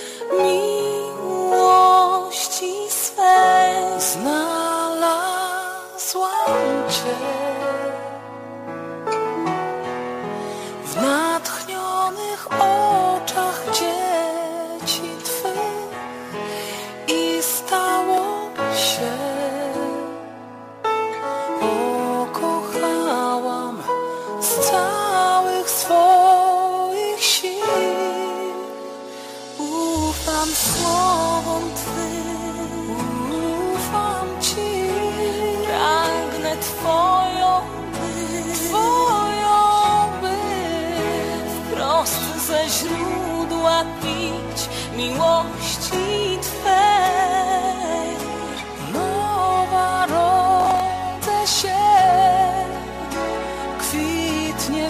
miłości swej znalazłam Cię. W natchnionych oczach dzieci Twych i stało się. Pokochałam z całych swoich sił. Ufam słowom Twym, ufam Ci. Pragnę Twoją być, wprost ze źródła pić miłości Twej. Nowa rodzę się, kwitnie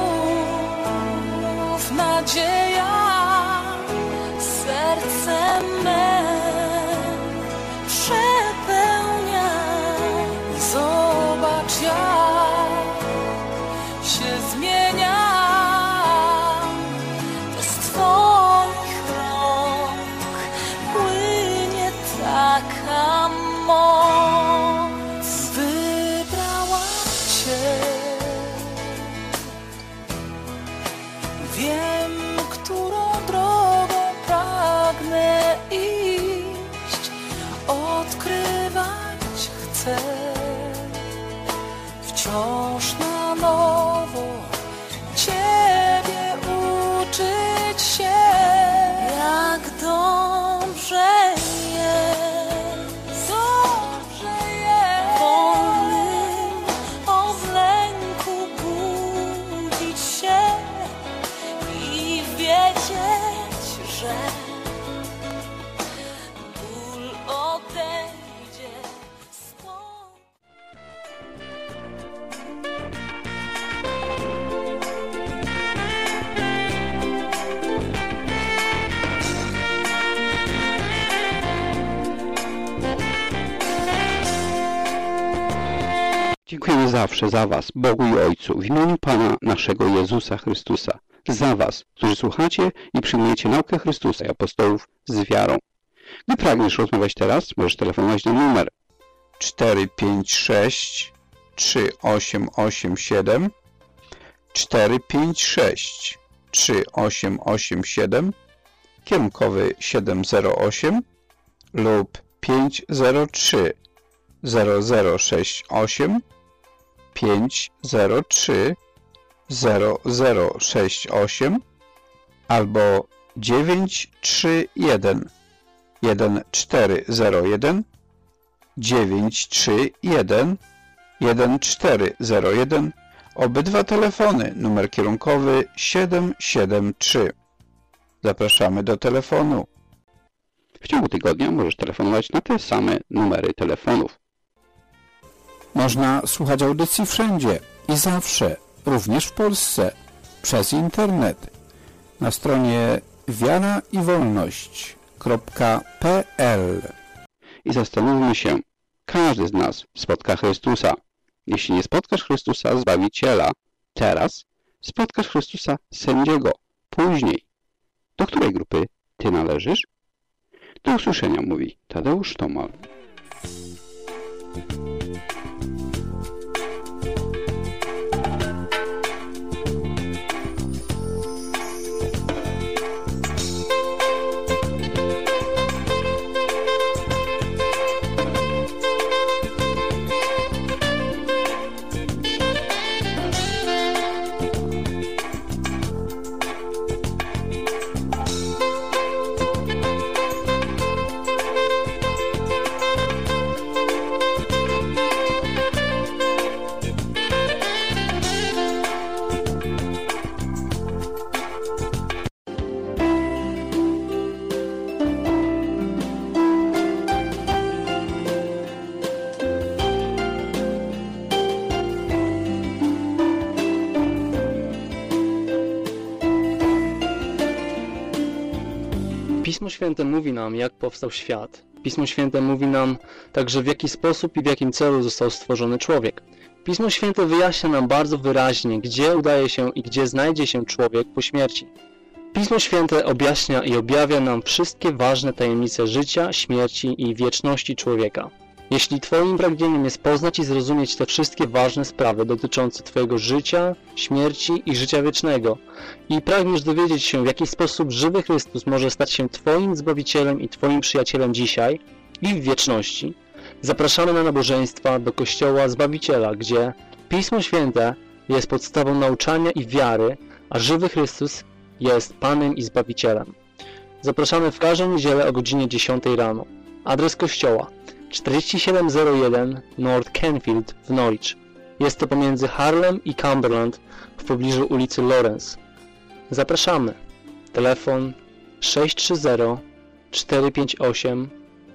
znów nadzieja, serce me przepełnia. Zobacz, jak się zmieniam. To z Twoich rąk płynie taka moc. Wybrałam Cię. Wiem, którą drogą pragnę iść, odkrywać chcę. Wciąż na nowo Ciebie uczyć się, jak dobrze jest, wolnym od lęku budzić się i wiedzieć, że ból odejdzie. Dziękujemy zawsze za Was, Bogu i Ojcu, w imieniu Pana naszego Jezusa Chrystusa, za Was, którzy słuchacie i przyjmujecie naukę Chrystusa i apostołów z wiarą. Gdy pragniesz rozmawiać teraz, możesz telefonować na numer 456 3887 456 3887, kierunkowy 708 lub 503 0068 503 0068 albo 931 1401 931 1401. Obydwa telefony, numer kierunkowy 773. Zapraszamy do telefonu. W ciągu tygodnia możesz telefonować na te same numery telefonów. Można słuchać audycji wszędzie i zawsze, również w Polsce, przez internet. Na stronie wiaraiwolność.pl. I zastanówmy się, każdy z nas spotka Chrystusa. Jeśli nie spotkasz Chrystusa, Zbawiciela, teraz spotkasz Chrystusa, sędziego, później. Do której grupy ty należysz? Do usłyszenia, mówi Tadeusz Tomal. Pismo Święte mówi nam, jak powstał świat. Pismo Święte mówi nam także, w jaki sposób i w jakim celu został stworzony człowiek. Pismo Święte wyjaśnia nam bardzo wyraźnie, gdzie udaje się i gdzie znajdzie się człowiek po śmierci. Pismo Święte objaśnia i objawia nam wszystkie ważne tajemnice życia, śmierci i wieczności człowieka. Jeśli Twoim pragnieniem jest poznać i zrozumieć te wszystkie ważne sprawy dotyczące Twojego życia, śmierci i życia wiecznego i pragniesz dowiedzieć się, w jaki sposób żywy Chrystus może stać się Twoim Zbawicielem i Twoim przyjacielem dzisiaj i w wieczności, zapraszamy na nabożeństwa do Kościoła Zbawiciela, gdzie Pismo Święte jest podstawą nauczania i wiary, a żywy Chrystus jest Panem i Zbawicielem. Zapraszamy w każdą niedzielę o godzinie 10 rano. Adres kościoła 4701 North Canfield w Norwich. Jest to pomiędzy Harlem i Cumberland w pobliżu ulicy Lawrence. Zapraszamy. Telefon 630 458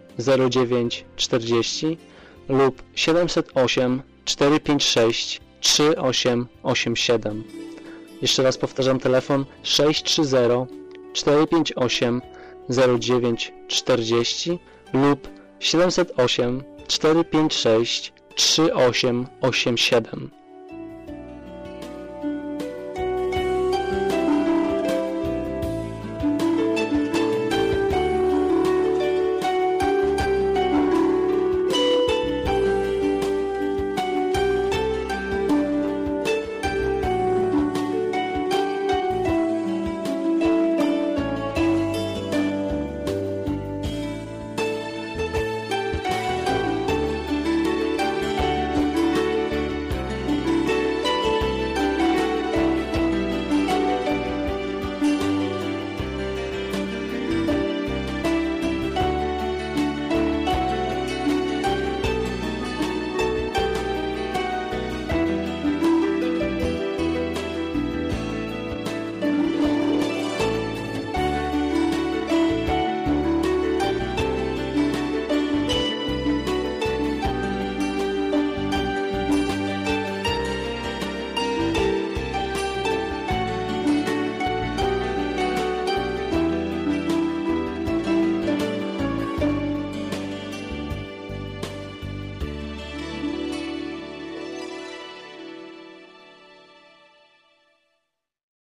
0940 lub 708 456 3887. Jeszcze raz powtarzam, telefon 630 458 0940 lub 708 456 3887.